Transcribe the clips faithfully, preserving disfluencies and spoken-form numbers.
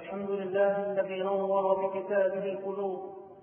الحمد لله الذي نور بكتابه القلوب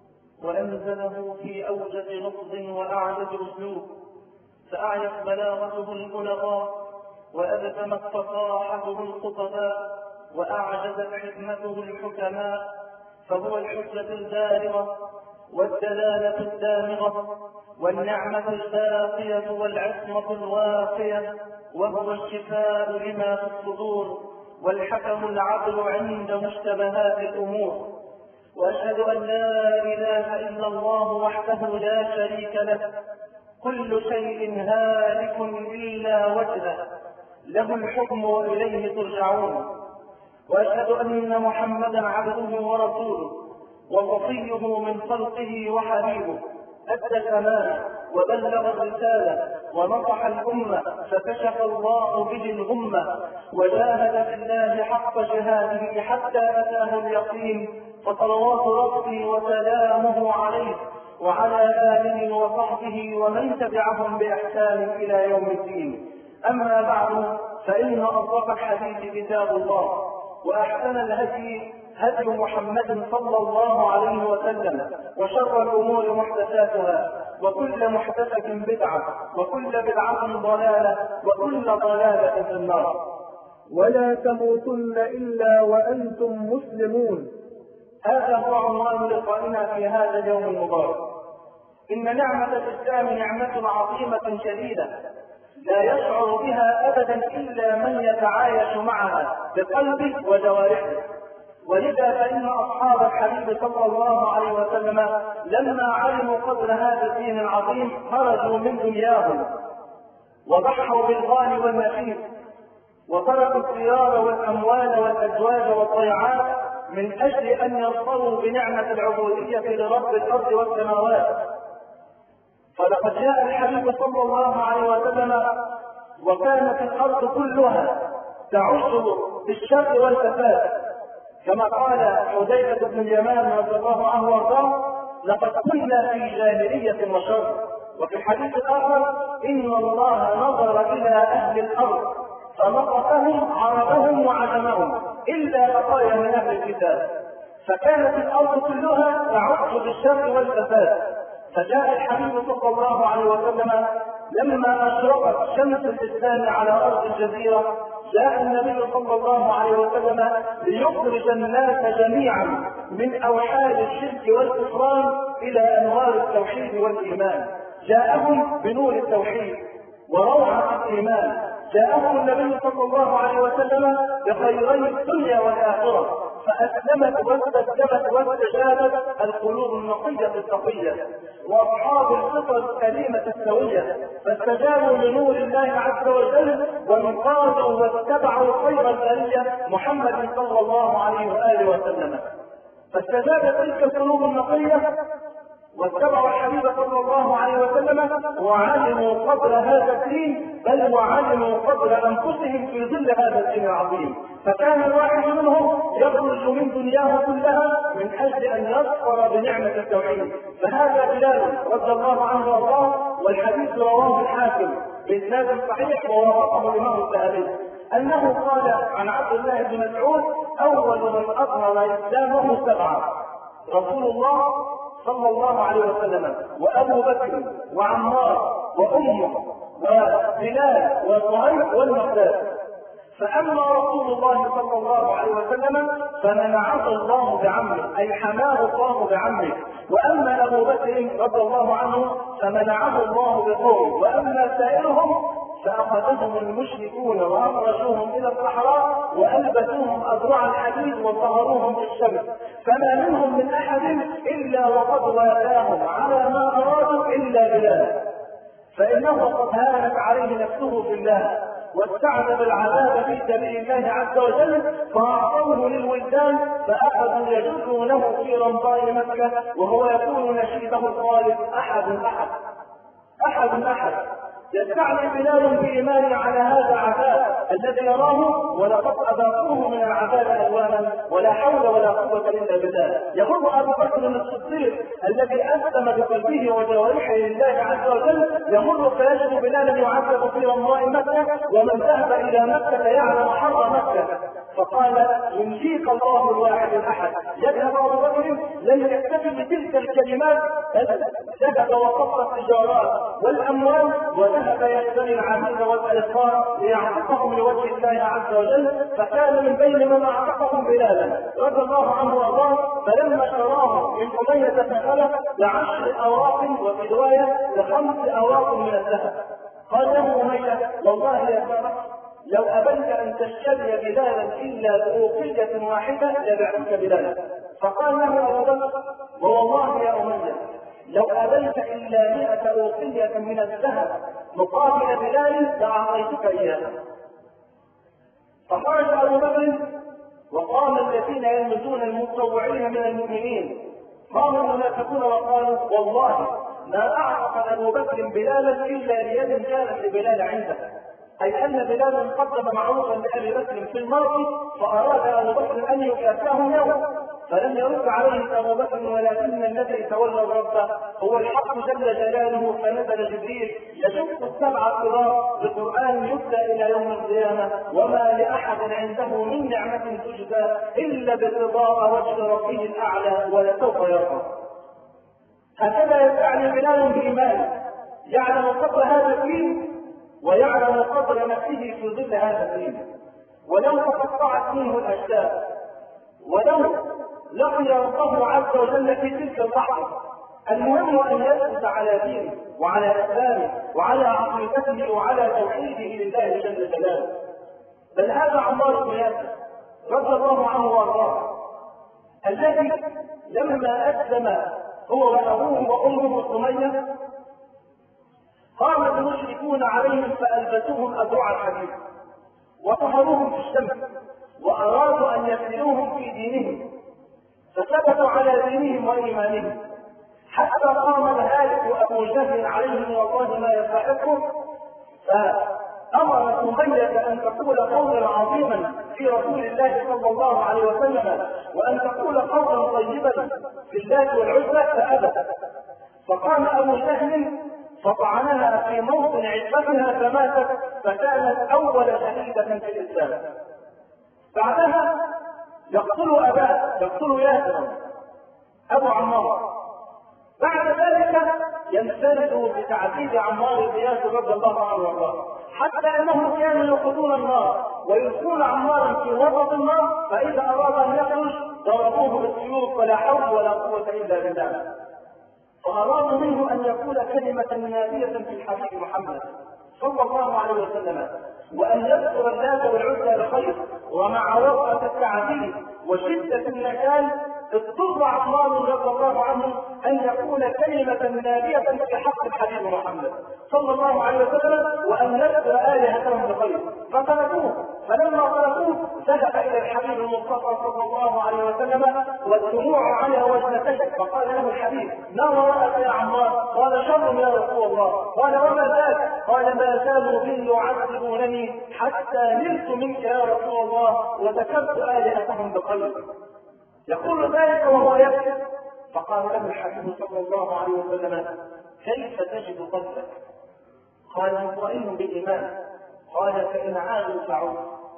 وأنزله في أوجز لفظ وأعجز أسلوب، فأعيت بلاغته البلغاء وأبتمت فصاحته الخطباء وأعجزت حكمته الحكماء، فهو الحجة البالغة والدلالة الدامغة والنعمة الباقية والعصمة الواقية، وهو الشفاء لما في الصدور والحكم العدل عند مشتبهات الأمور. وأشهد أن لا إله إلا الله وحده لا شريك له، كل شيء هالك إلا وجهه، له الحكم وإليه ترجعون. وأشهد أن محمدا عبده ورسوله وصفيه من خلقه وحبيبه، أدى الأمانة وبلغ الرسالة ونصح الأمة، فكشف الله به الغمة وجاهد في الله حق جهاده حتى أتاه اليقين، فصلوات ربي وسلامه عليه وعلى آله وصحبه ومن تبعهم بإحسان إلى يوم الدين. أما بعد، فإن أصدق الحديث كتاب الله، وأحسن الهدي هدي محمد صلى الله عليه وسلم، وشر الأمور محدثاتها، وكل محدثة بدعة، وكل بدعة ضلالة، وكل ضلالة في النار. ولا تموتن إلا وأنتم مسلمون. هذا هو عنوان لقائنا في هذا اليوم المبارك. إن نعمة الإسلام نعمة عظيمة شديدة لا يشعر بها أبدا إلا من يتعايش معها بقلبه وجوارحه. ولذا فإن أصحاب الحبيب صلى الله عليه وسلم لما علموا قدر هذا الدين العظيم خرجوا من دنياهم وضحوا بالغالي والنفيس، وتركوا الديار والأموال والأزواج والضيعات من أجل أن يرضوا بنعمة العبودية لرب الأرض والسماوات. فلقد جاء الحبيب صلى الله عليه وسلم وكانت الأرض كلها تعج بالشر والفساد، كما قال حذيفة بن اليمان رضي الله عنه وارضاه: لقد كنا في جاهلية وشر. وفي الحديث الآخر: إن الله نظر إلى أهل الأرض فنطقهم عربهم وعجمهم إلا بقايا من أهل الكتاب. فكانت الأرض كلها تعج بالشر والفساد. فجاء الحبيب صلى الله عليه وسلم لما أشرقت شمس الإسلام على أرض الجزيرة، جاء النبي صلى الله عليه وسلم ليخرج الناس جميعا من أوحال الشرك والكفران إلى أنوار التوحيد والإيمان. جاءهم بنور التوحيد وروعة الإيمان. جاءهم النبي صلى الله عليه وسلم بخيري الدنيا والآخرة، فأسلمت واستسلمت واستجابت القلوب النقية التقية وأصحاب الفطر السليمة السوية، فاستجابوا لنور الله عز وجل وانقادوا واتبعوا خير البرية محمد صلى الله عليه وآله وسلم. فاستجابت تلك القلوب النقية واتبعوا الحبيب صلى الله عليه وسلم وعلموا قدر هذا الدين، بل وعلموا قدر انفسهم في ظل هذا الدين العظيم. فكان الواحد منهم يخرج من دنياه كلها من اجل ان يظفر بنعمه التوحيد. فهذا بلال رضي الله عنه وارضاه، والحديث رواه الحاكم باسناد صحيح ووافقه الامام الذهبي، انه قال عن عبد الله بن مسعود: اول من اظهر اسلامه سبعه: رسول الله صلى الله عليه وسلم، وأبو بكر، وعمار، وأمه، وبلال، وصهيب، والمقداد. فأما رسول الله صلى الله عليه وسلم فمنعه الله بعمه، أي حماه الله بعمه. وأما أبو بكر رضي الله عنه فمنعه الله بقوله. وأما سائرهم فأخذهم المشركون وأخرجوهم إلى الصحراء وألبسوهم أذرع الحديد وصهروهم بالشمس، فما منهم من أحد إلا وقد والاهم على ما أرادوا إلا بلال، فإنه قد هانت عليه نفسه في الله واستعذب العذاب في سبيل الله عز وجل، فأعطوه للولدان فأخذوا يجرونه في رمضاء مكة وهو يقول نشيده الخالد: أحد أحد أحد أحد. يستعلي بلال بإيمان على هذا العذاب الذي يراه، ولقد أذاقوه من العذاب ألوانا ولا حول ولا قوة إلا بالله. يقول أبو بكر الصديق الذي أسلم بقلبه وجوارحه لله عز وجل، يمر فيجد بلالا يعذب في رمضاء مكة، ومن ذهب إلى مكة يعلم حر مكة. فقال ينجيك الله الواحد الاحد. يذهب ابو بكر لم يكتفي بتلك الكلمات بل ذهب وصف التجارات والاموال وذهب يشتري العبيد والاسرار ليعتقهم لوجه الله عز وجل. فكان من بين من اعتقهم بلالا رضي الله عنه وارضاه. فلما شراه من اميه بن خلف بعشر اواق وفي روايه لخمس اواق من الذهب قال له اميه والله يا خالد لو أبيت أن تشتري بلالا إلا بأوقية واحدة لبعتك بلالا. فقال له أبو بكر والله يا أمية لو أبيت إلا مئة أوقية من الذهب مقابل بلال لأعطيتك إياها. فخرج أبو بكر وقام الذين يلمزون المتطوعين من المؤمنين قام المنافقون وقالوا والله ما أعرف أبو بكر بلالا إلا ليد كانت لبلال عنده، أي أن بلالا قدم معروفا لأبي بكر في الماضي فأراد أبو بكر أن يكافئه اليوم فلم يرد عليه أبو بكر ولكن الذي تولى الرب هو الحق جل جلاله. فنزل جبريل يشق السبع القرار بقرآن يبدأ إلى يوم القيامة وما لأحد عنده من نعمة تجزى إلا بارتضاء وجه ربه الأعلى ولسوف يرضى. هكذا يستعني بلال بإيمانه يعلم قدر هذا الدين ويعلم قدر نفسه في ظل هذا الدين. ولو تقطعت منه الاشياء ولو لقي ربه عز وجل في تلك اللحظه المهم ان يثبت على دينه وعلى اسلامه وعلى عقيدته وعلى توحيده لله جل جلاله. بل هذا عمار بن ياسر رضي الله عنه وارضاه الذي لما اسلم هو وابوه وامه سميه قام المشركون عليهم فألبسوهم أذرع الحديد وطهروهم في الشمس وأرادوا أن يفتنوهم في دينهم فثبتوا على دينهم وإيمانهم حتى قام الهالك أبو جهل عليهم والله ما يستحقه فأمر سمية أن تقول قولا عظيما في رسول الله صلى الله عليه وسلم وأن تقول قولا طيبا في الله والعزى فأبت. فقام أبو جهل فطعنها في موطن عزتها فماتت فكانت اول شهيدة في الاسلام. بعدها يقتل اباه يقتل ياسر ابو عمار. بعد ذلك ينفرد بتعذيب عمار بن ياسر رضي الله عنه وارضاه حتى انهم كانوا يوقدون النار ويلقون عمارا في وسط النار فاذا اراد ان يخرج ضربوه بالسيوف ولا حول ولا قوة الا بالله. فأرادوا منه أن يقول كلمة نادية في الحبيب محمد صلى الله عليه وسلم وأن يذكر اللات والعزى بخير. ومع وقعة التعذيب وشدة النكال اضطر عمار رضي الله عنه أن يقول كلمة نادية في حق الحبيب محمد صلى الله عليه وسلم وأن يذكر آلهتهم بخير. فتركوه فلما تركوه ذهب إلى الحبيب المصطفى صلى الله عليه وسلم والدموع على وجنتيه فقال له الحبيب ما وراءك يا عمار؟ قال شر يا رسول الله. قال وما ذاك؟ قال ما زالوا بي يعذبونني حتى نلت منك يا رسول الله وذكرت آلهتهم بخير. يقول ذلك وهو يبكي. فقال له الحبيب صلى الله عليه وسلم كيف تجد قلبك؟ قال مطمئن بالإيمان. قال فإن عادوا فعود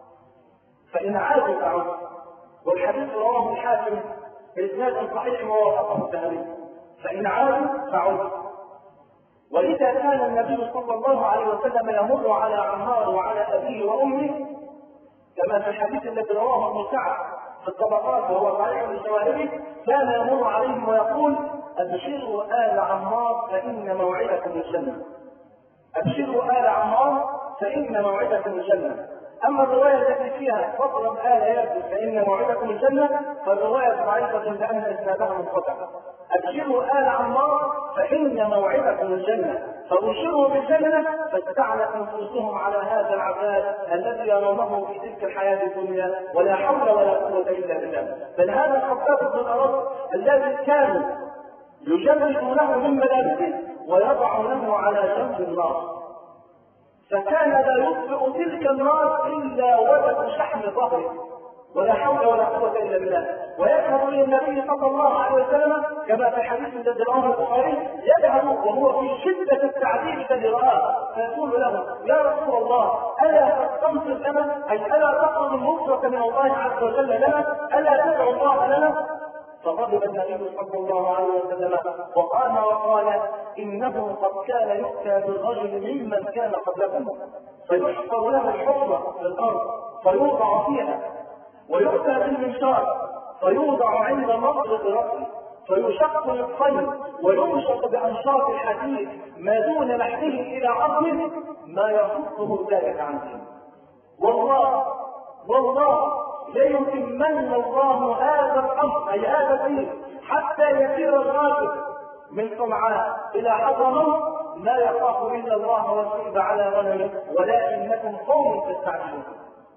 فإن عادوا فعود. والحديث رواه الحاكم بإسناد صحيح ووافقه الذهبي. فإن عادوا فعود. وإذا كان النبي صلى الله عليه وسلم يمر على عمار وعلى أبيه وأمه كما في الحديث الذي رواه ابن سعد في الطبقات وهو صحيح الجواهري كان يمر عليهم ويقول أبشروا آل عمار فإن موعدكم الجنة. أبشروا آل عمار فإن موعدكم الجنة. أما الرواية التي فيها فضرب آل ياسر فإن موعدكم الجنة فالرواية ضعيفة لأن إسنادها منقطع. أبشروا آل عمار فإن موعدكم الجنة فأبشروا بالجنة فاستعنت نفوسهم على هذا العذاب الذي يرونه في تلك الحياة الدنيا ولا حول ولا قوة إلا بالله. بل هذا الخطاب بن الأرض الذي كانوا يجردونه من ملابسه ويضعونه على جنب النار فكان لا يطفئ تلك النار إلا ولد شحم ظهره ولا حول ولا قوة إلا بالله. ويذهب للنبي صلى الله عليه وسلم كما في حديث الذي رواه البخاري، يذهب وهو في شدة التعذيب الذي رآه فيقول له: يا رسول الله، ألا تستنصر لنا؟ أي ألا تطلب النصرة من الله عز وجل لنا؟ ألا تدعو الله لنا؟ فغضب النبي صلى الله عليه وسلم وقام وقال: إنه قد كان يؤتى بالرجل ممن كان قبلكم فيحفر له الحفرة في الأرض فيوضع فيها، ويؤتى بالمنشار فيوضع عند مطرق رأسه فيشق للطير وينشق بأنشاط الحديد ما دون لحمه إلى عظمه ما يصده ذلك عن دينه. والله والله ليتمن الله هذا الأمر أي هذا الدين حتى يسير الراكب من صنعاء إلى حضرموت لا يخاف إلا الله والسيف على غنمه ولكنكم قوم تستعجلون.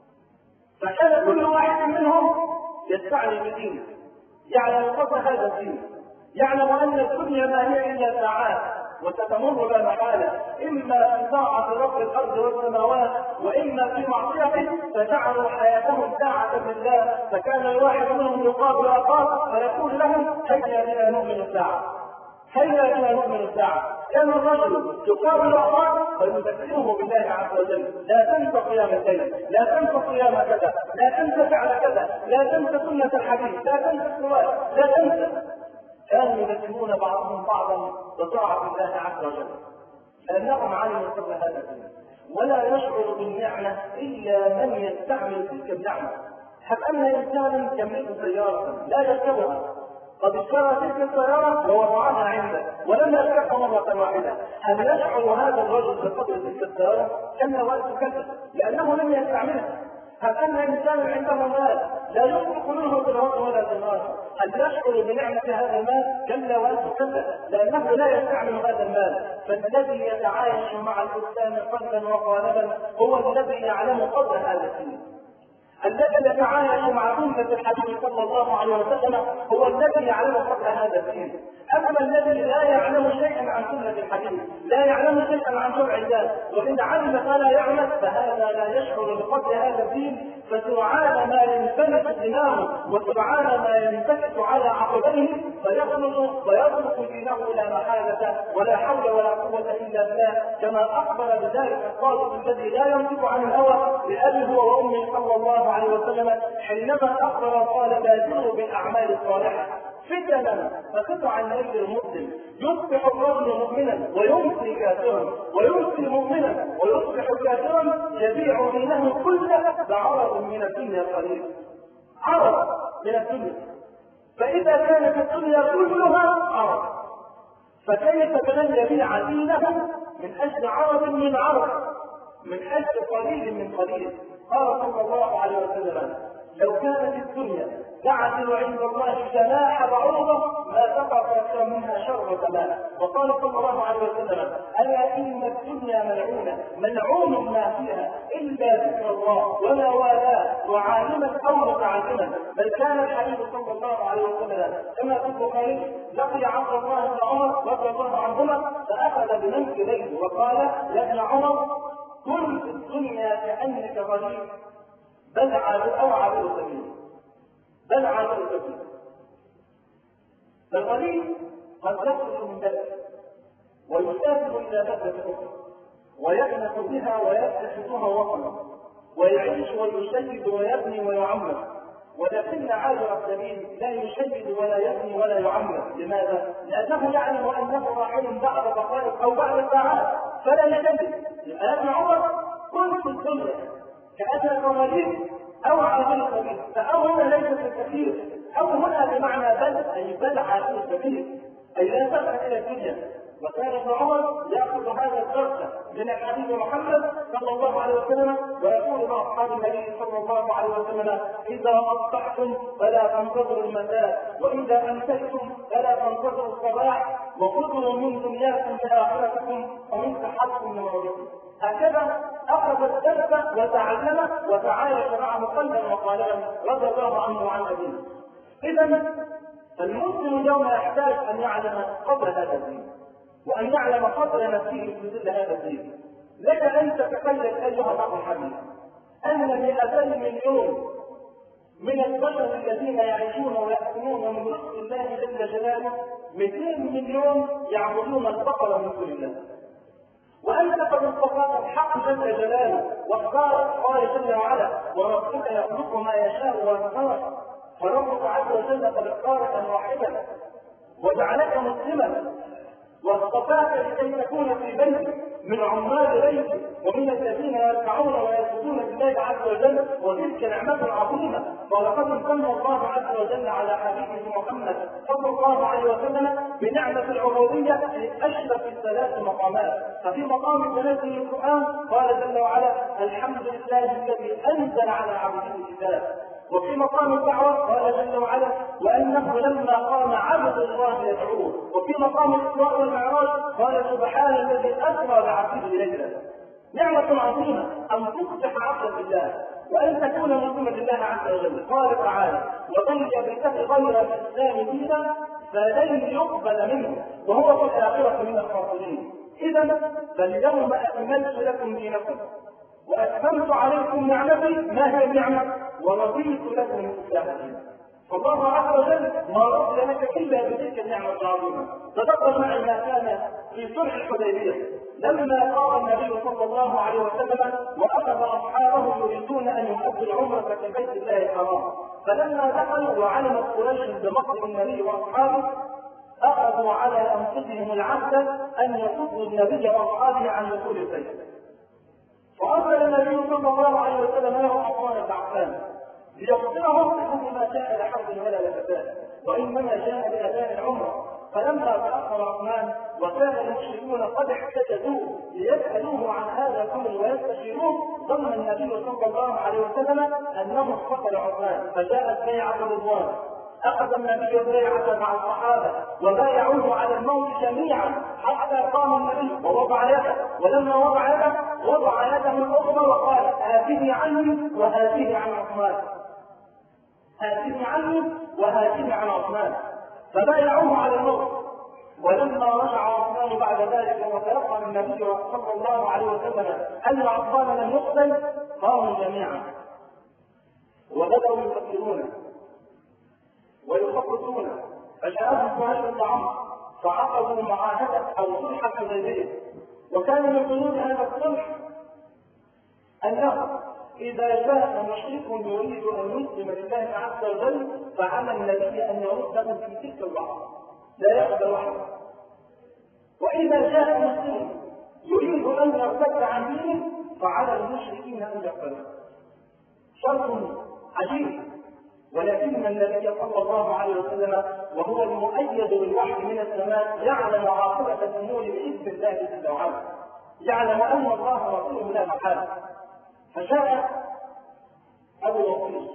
فكان كل واحد منهم يستعجل بدينه، يعلم قدر هذا الدين، يعلم أن الدنيا ما هي إلا ساعات وستمر لا محالة، إما في طاعة رب الأرض والسماوات وإما في معصيته، فجعلوا حياتهم ساعة لله. فكان الواحد منهم يقابل أخاه فيقول له: هيا بنا نؤمن الساعة، هيا بنا نؤمن الساعة. كان الرجل يقابل أخاه فيذكره بالله عز وجل: لا تنسى قيام الليل، لا تنسى قيام كذا، لا تنسى فعل كذا، لا تنسى سنة الحديث، لا تنسى الصلاة، لا تنسى. كانوا يذكرون بعضهم بعضا بطاعة الله عز وجل لأنهم علموا قبل هذا الدين، ولا يشعر بالنعمة إلا من يستعمل تلك النعمة. هب أن إنسانا يملك سيارة لا يركبها، قد اشترى تلك السيارة ووضعها عنده ولم يركبها مرة واحدة، هل يشعر هذا الرجل بقدر تلك السيارة؟ كلا ويتكلم لأنه لم يستعملها. هل أن إنسانا عنده مال لا ينفق منه بالوقت ولا بالنار، هل يشعر بنعمة هذا المال؟ كلا ويتكلم لأنه لا يستعمل هذا المال. فالذي يتعايش مع الإنسان قلبا وقالبا هو الذي يعلم قدر هذا الدين. الذي يتعايش مع سنة الحبيب صلى الله عليه وسلم هو الذي يعلم قدر هذا الدين. أما الذي لا يعلم شيئا عن سنة الحبيب، لا يعلم شيئا عن شرع الله، وإن علم فلا يعمل، فهذا لا يشعر بقدر هذا الدين. فسرعان ما ينفلت دماغه وسرعان ما ينتكس على عقبيه فيخلص ويترك دينه لا محالة ولا حول ولا قوة إلا بالله، كما أخبر بذلك الصادق الذي لا ينطق عن الهوى لأبي هو وأمي صلى الله عليه وسلم حينما أخبر قال: بادروا بالأعمال الصالحة فتنا فقطع الليل المسلم يصبح الرجل مؤمنا ويمسي كافرا ويمسي مؤمنا ويصبح كافرا يبيع دينه كله بعرض من الدنيا قليل، عرض من الدنيا. فإذا كانت الدنيا كلها عرض فكيف بمن يبيع دينه من أجل عرض من عرض، من أجل قليل من قليل؟ قال صلى الله عليه وسلم: لو كانت الدنيا تعدل عند الله جناح بعوضة ما تقع أكثر منها شر زمان. وقال صلى الله عليه وسلم: ألا إن الدنيا ملعونة ملعون ما فيها إلا ذكر الله ولا والاه وعالما أو متعلما. بل كان الحبيب صلى الله عليه وسلم كما في البخاري لقي عبد الله بن عمر رضي الله عنهما فأخذ بمنكبيه وقال: يا ابن عمر، كن في الدنيا كأنك غريب بل عابد أو عابد سبيل، بل عابد سبيل. فالغريب قد يخرج من بلده ويسافر إلى بلدة أخرى ويكنس بها ويتخذها وطنا ويعيش ويشيد ويبني ويعمر، ولكن عابر السبيل لا يشيد ولا يبني ولا يعمر. لماذا؟ لأنه يعلم أنه راحل بعد دقائق أو بعد ساعات فلا يشيد. يا ابن عمر، كن في الدنيا كأنك غريب أو عابر سبيل. فأو هنا ليس في الكثير، أو هنا بمعنى بل أي بل عابر سبيل، أي لا تذهب إلى الدنيا. وكان ابن عمر يأخذ هذا الدرس من الحبيب محمد صلى الله عليه وسلم ويقول مع أصحاب النبي صلى الله عليه وسلم: إذا أصبحتم فلا تنتظروا المساء، وإذا أمسيتم فلا تنتظروا الصباح، وخذوا من دنياكم لآخرتكم ومن صحتكم لمرضكم. هكذا أخذ الدرس وتعلم وتعايش معه قلبا وقالبا رضي الله عنه وعن أبيه. إذا المسلم اليوم يحتاج أن يعلم قدر هذا الدين وأن يعلم قدر نفسه في ظل هذا الدين. لك أن تتخيل أيها الأخ الحبيب أن مئتي مليون من البشر الذين يعيشون ويأكلون من رزق الله جل جلاله مئتين مليون يعبدون البقر من دون الله. وأنت قد اصطفاك الحق جل جلاله واختارك، قال جل وعلا: وربك يخلق ما يشاء ويختار. فربك عز وجل قد اختارك واحدا وجعلك مسلما واصطفاك لكي تكون في بيتك من عمال بيتك ومن الذين يركعون ويسجدون لله عز وجل، وتلك نعمة عظيمة. ولقد امتن الله عز وجل على حبيبه محمد صلى الله عليه وسلم بنعمة العبودية في أشرف الثلاث مقامات. ففي مقام تنزل القرآن قال جل وعلا: الحمد لله الذي أنزل على عبده الكتاب. وفي مقام الدعوة قال جل وعلا: وأنه لما قام عبد الله يدعوه. وفي مقام الإسراء والمعراج قال: سبحان الذي أسرى بعبده ليلا. نعمة عظيمة أن تصبح عبدا لله وأن تكون مسلما لله عز وجل. قال تعالى: ومن يبتغي غير الإسلام دينا فلن يقبل منه وهو في الآخرة من الخاسرين. إذا فاليوم أكملت لكم دينكم وأتممت عليكم نعمتي. ما هي النعمة؟ ورضيت لكم الإسلام دينا. فالله عز وجل ما رضي لك إلا بتلك النعمة العظيمة. تذكر معي ما كان في صلح الحديبية لما قام النبي صلى الله عليه وسلم وأخذ أصحابه يريدون أن يؤدوا العمرة في بيت الله الحرام. فلما دخلوا وعلمت قريش بمقدم النبي وأصحابه أخذوا على أنفسهم العهد أن يصدوا النبي وأصحابه عن دخول البيت. فأرسل النبي صلى الله عليه وسلم له عثمان بن عفان ليخبرهم أنه ما جاء لحرب ولا لفتاة وإنما جاء لأداء العمرة. فلما تأخر عثمان وكان المشركون قد احتجزوه ليسألوه عن هذا الأمر ويستشيروه، ظن النبي صلى الله عليه وسلم أنه اقتتل عثمان فجاءت بيعة الرضوان. أخذ النبي البيعة مع الصحابة وبايعوه على الموت جميعا حتى قام النبي ووضع يده، ولما وضع يده وضع يده الأخرى وقال: هذه عني وهذه عن عثمان، هذه عني وهذه عن عثمان. فبايعوه على الموت. ولما رجع عثمان بعد ذلك وتيقن النبي صلى الله عليه وسلم أن عثمان لم يقتل قاموا جميعا وبدأوا يفكرون ويخططون. فجاءهم سهيل بن عمرو فعقدوا معاهدة أو صلح الحديبية. وكان من بنود هذا الصلح أنه إذا جاء مشرك يريد أن يسلم لله عز وجل فعلى النبي أن يرده في تلك اللحظة لا يقبل وحده. وإذا جاء مسلم يريد أن يرتد عن دينه فعلى المشركين أن يقبلوا. شرط عجيب، ولكن النبي صلى الله عليه وسلم وهو المؤيد بالوحي من السماء يعلم عاقبة الأمور بإذن الله جل وعلا، يعلم أن الله رسوله لا محالة. فجاء أبو وقيل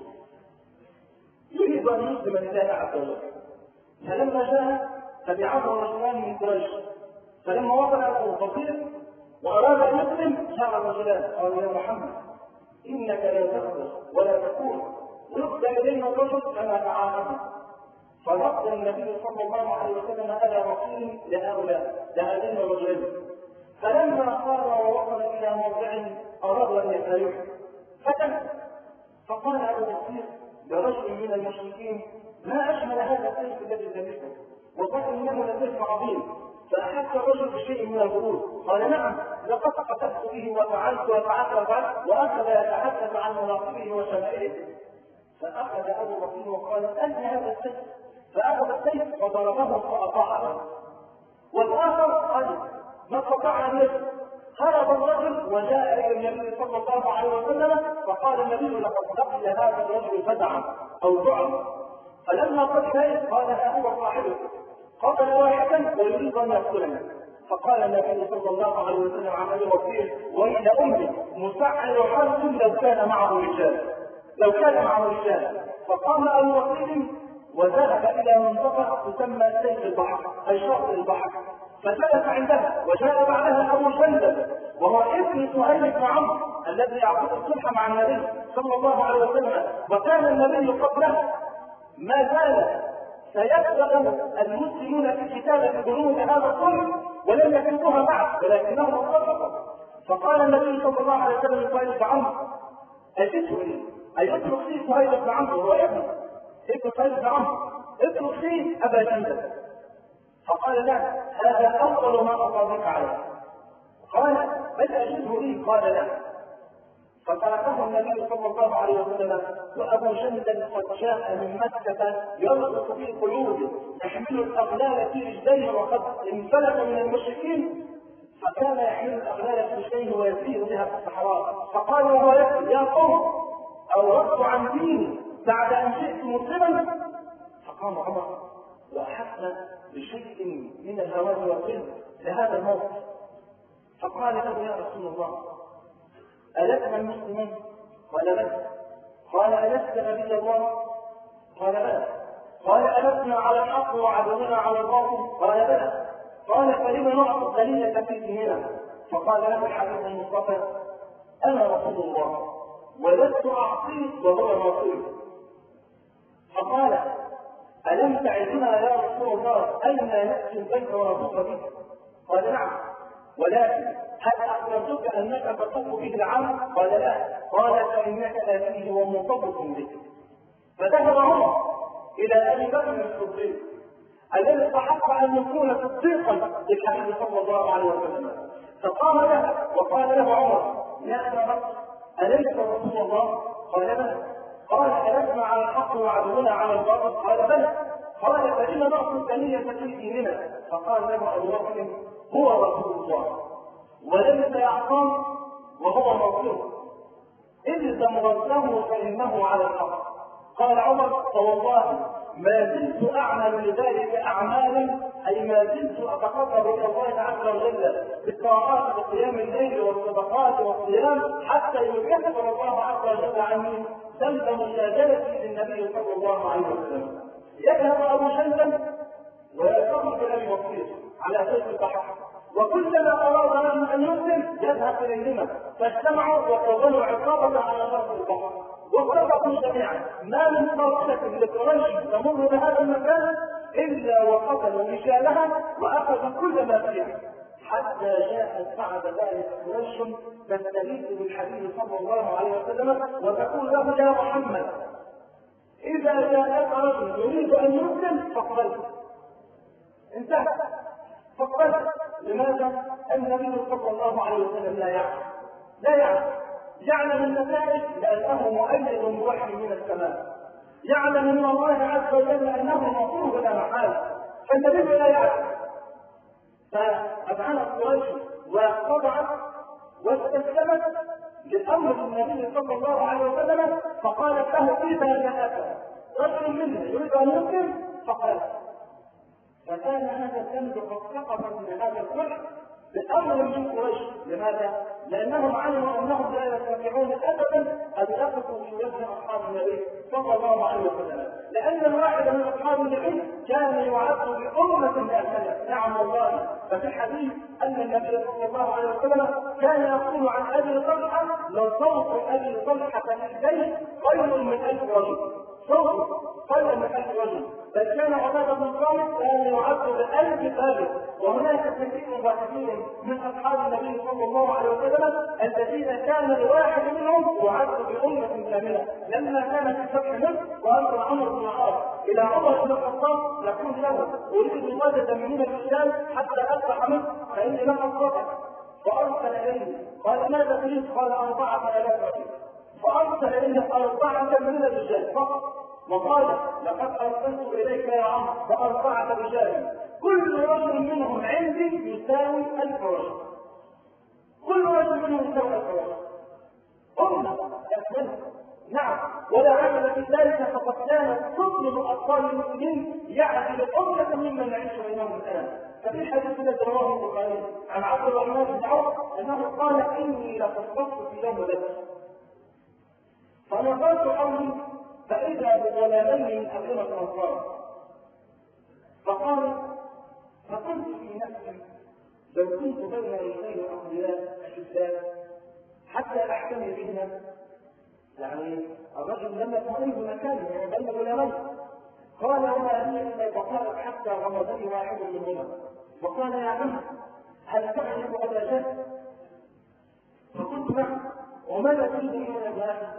يريد أن يسلم لله عز وجل. فلما جاء تبعه رجلان من قريش. فلما وصل أبو وقيل وأراد أن يسلم جاء الرجلان قالوا: يا محمد إنك لا تقدر ولا تكون ويقدم إلينا الرجل كما تعاهدنا. فرد النبي صلى الله عليه وسلم أبا وقيل لهؤلاء لهذين الرجلين. فلما صار ووصل إلى موضع أرادوا أن يسألوه فكان فقال أبو وقيل لرجل من المشركين: ما أشمل هذا السيف الذي لبسه، وقال إنه لسيف عظيم. فأحس الرجل بشيء من الغرور قال: نعم لقد قتلت به وفعلت وفعلت وفعلت، وأخذ يتحدث عن مناقبه وشمائله. فأخذ أبو بكر وقال: أنت هذا السيف. فأخذ السيف وضربه فأطاعه. والآخر قال: ما استطاع أن يسلم. هرب الرجل وجاء إلى النبي صلى الله عليه وسلم فقال النبي: لقد لقي هذا الرجل فزعا أو ذعرا. فلما قتل قال: ها هو صاحبه قتل واحدا ويريد أن يقتلنا. فقال النبي صلى الله عليه وسلم عن أبي بكر: وإلى أمي مسعر حرب لو كان معه رجال، لو كان معه رجال. فقام أبو بكر وذهب إلى منطقة تسمى سيف البحر أي شاطئ البحر، فجلس عندها. وجاء بعدها أبو جندل وهو ابن سهيل بن عمرو الذي يعقد الصلح مع النبي صلى الله عليه وسلم. وكان النبي قبله ما زال سيبدأ المسلمون في كتابة بنود هذا الصلح ولم يكتبوها بعد ولكنهم اتفقوا. فقال النبي صلى الله عليه وسلم لسهيل بن عمرو: أجده لي أي اترك فيه سهيل بن عمرو وهو ابنه، ابن سهيل بن عمرو، اترك فيه أبا جندل. فقال لا، هذا أول ما أصابك عليه. قال بل أجده لي، قال لا. فتركه النبي صلى الله عليه وسلم، وأبو جندل قد جاء من مكة يرقص في قيوده يحمل الأغلال في رجليه وقد انفلت من المشركين، فكان يحمل الأغلال في رجليه ويسير بها في الصحراء. فقال وهو يبكي: يا قوم، أوردت عن ديني بعد أن جئت مسلما؟ فقام عمر وأحس بشيء من الهوان والغل لهذا الموقف، فقال له: يا رسول الله، ألسنا المسلمون؟ قال بلى. قال ألست نبي الله؟ قال بلى. قال ألسنا على الحق وعدونا على الباطل؟ قال بلى. قال فلم نعطي الدليل في ديننا؟ فقال له الحبيب المصطفى: أنا رسول الله ولست أعصيك وهو ناصرك. فقال: ألم تعدنا يا رسول الله أين نأتي البيت ونطوف به؟ قال: نعم، ولكن هل أخبرتك أنك تطوف به العام؟ قال: لا. قال: فإنك آتيه ومنطبق به. فذهب عمر إلى أبي بكر الصديق الذي استحق أن يكون صديقا للحبيب صلى الله عليه وسلم، فقام له وقال له عمر: يا أبا بكر، أليس رسول الله؟ قال: بلى. قال: ألسنا على الحق وعدونا على الباطل؟ قال: بلى. قال: فإن نعطي الدنية في ديننا؟ فقال له أبو بكر: هو رسول الله وليس يعصم وهو مظلوم، إلزم غزه فإنه على الحق. قال عمر: فوالله ما زلت أعمل لذلك أعمالا، أي ما زلت أتقرب إلى الله عز وجل بالطاعات وقيام الليل والصدقات والصيام حتى يكفر الله عز وجل عني ذنب مجادلتي للنبي صلى الله عليه وسلم. يذهب أبو جندل ويلتقي بأبي بكر على سيف البحر، وكلما أراد له أن يسلم يذهب إليهما، فاجتمعوا وكونوا عصابة على شرق البحر وصدقوا جميعا. ما من قافلة لقريش تمر بهذا المكان إلا وقتلوا رجالها وأخذوا كل ما فيها، حتى جاءت بعد ذلك قريش تستغيث بالحبيب صلى الله عليه وسلم وتقول له: يا محمد، إذا جاءك رجل يريد أن يسلم فاقبله. انتهى، فاقبله. لماذا؟ النبي صلى الله عليه وسلم لا يعلم، لا يعلم يعلم النتائج لأنه مؤيد بوحي من السماء، يعلم من الله عز وجل أنه مطلوب بلا محالة، فالنبي لا يعلم. فأذعنت قريش وخضعت واستسلمت لأمر النبي صلى الله عليه وسلم، فقالت له: إذا جاءك رجل منه يريد أن يسلم فقال. فكان هذا الذنب قد سقط من هذا الكل بأمر من قريش. لماذا؟ لأنهم علموا أنهم لا يستطيعون أبدا أن يقفوا في وجه أصحاب النبي صلى الله عليه وسلم، لأن الواحد من أصحاب النبي كان يعد بأمة مؤمنة. نعم والله. ففي الحديث أن النبي صلى الله عليه وسلم كان يقول عن أبي طلحة: لصوت أبي طلحة في الليل خير من ألف رجل، صوت خير من ألف رجل. بل كان عبادة بن صامت كان يعد بألف ثابت. وهناك كثير وكثير من أصحاب النبي صلى الله عليه وسلم الذين كان الواحد منهم يعد بأمة كاملة. لما كان في فتح مصر وأرسل عمر بن العاص إلى عمر بن الخطاب يقول له: أريد مادة من الرجال حتى أفتح مصر فإني لم أستطع. فأرسل إليه، قال: ماذا تريد؟ قال: أربعة آلاف رجل. فأرسل إليه أربعة من الرجال فقط، وقال: لقد أرسلت إليك يا عمرو بأربعة رجال، كل رجل منهم عندي يساوي ألف رجل، كل رجل منهم يساوي ألف رجل. أمة أسلمت. نعم، ولا عمل في ذلك، فقد كانت تطلب أطفال المسلمين يعدل أمة ممن يعيش بينهم الآن. ففي حديث الذي رواه البخاري عن عبد الرحمن بن عوف أنه قال: إني لتصدقت في يوم بدر، فنظرت حولي فإذا بغلامين من أبناء الأنصار، فقال: فقلت في نفسي: لو كنت بين رجلين أقوياء شداد حتى أحتمي بهما. يعني الرجل لم يطمئن بمكانه بين غلامين. قال: وما لي إلا بقاء حتى غمضني واحد منهما وقال: يا عم، هل تعرف أبا جهل؟ فقلت: نعم. وماذا تريد من أبا؟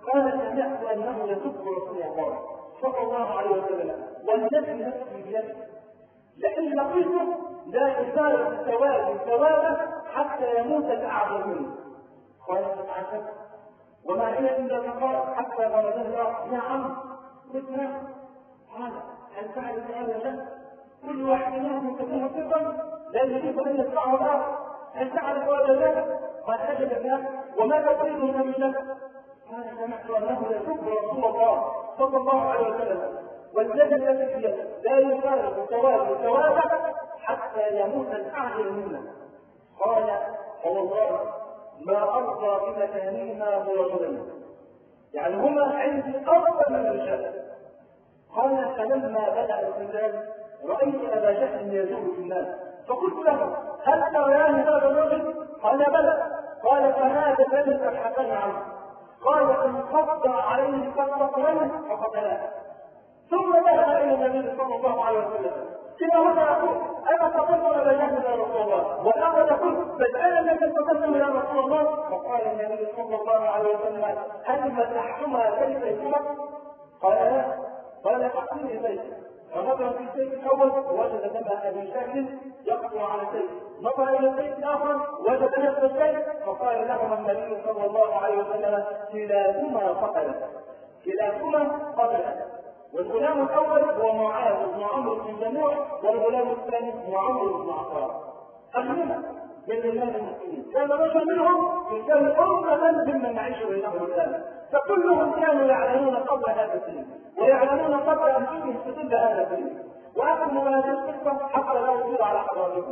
قال سمعت انه يسب رسول الله صلى الله عليه وسلم والذي نفسي بيده لئن لقيته لا يسارع الثواب ثوابه حتى يموت الاعظم منه. قال فتعجب وما هي الا دقائق حتى بلغنا يا عم قلنا قال هل تعرف هذا له؟ كل واحد منهم تكون صفا لا يجب ان يدفعه الاخر. هل تعرف هذا له؟ قال اجل له وما تريد من له؟ قال سمعت انه يسب رسول الله صلى الله عليه وسلم والذي الذي لا يفارق ثواب ثوابه حتى يموت الاعجل منا. قال فوالله ما ارضى بمكانهما برجلين يعني هما عندي افضل من الرجال. قال فلما بدا القتال رايت ابا جهل يزول في الناس فقلت له هل تريان هذا الرجل؟ قال بلى. قال فهذا الذي تبحثان عنه. قال انقض عليه فترة فقتلاه. ثم ذهب الى النبي صلى الله عليه وسلم كما هنا يقول انا قتلت ابا جهل يا رسول الله وانا يقول بل انا الذي قتلته يا رسول الله. فقال النبي صلى الله عليه وسلم هل مسحتما سيفيكما؟ قال لا. قال فاعطني سيفي. فنظر في السيف الاول وجد دم ابي جهل يقطع على السيف. نظر الى السيف الاخر وجد نفس السيف. فقال لهما النبي صلى الله عليه وسلم كلاهما قتل كلاهما قتل. والغلام الاول هو معاذ بن عمرو بن جموع والغلام الثاني هو عمرو بن عطاء. اهلنا من بلاد المسلمين كان رجل منهم كان امه ممن نعيش بينهم الان فكلهم كانوا يعلمون قبل هذا الدين ويعلمون قبل ان تدل هذا الدين. واكمل هذه القصه حتى لا يصير على حضارتكم.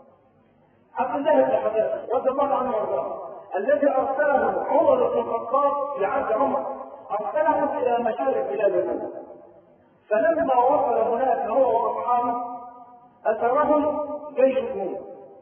عبد الله بن حذافه رضي الله عنه وارضاه الذي ارسله عمر بن الخطاب في عهد عمر ارسله الى مشارق بلاد الروم. فلما وصل هناك هو واصحابه اثرهم جيش الروم.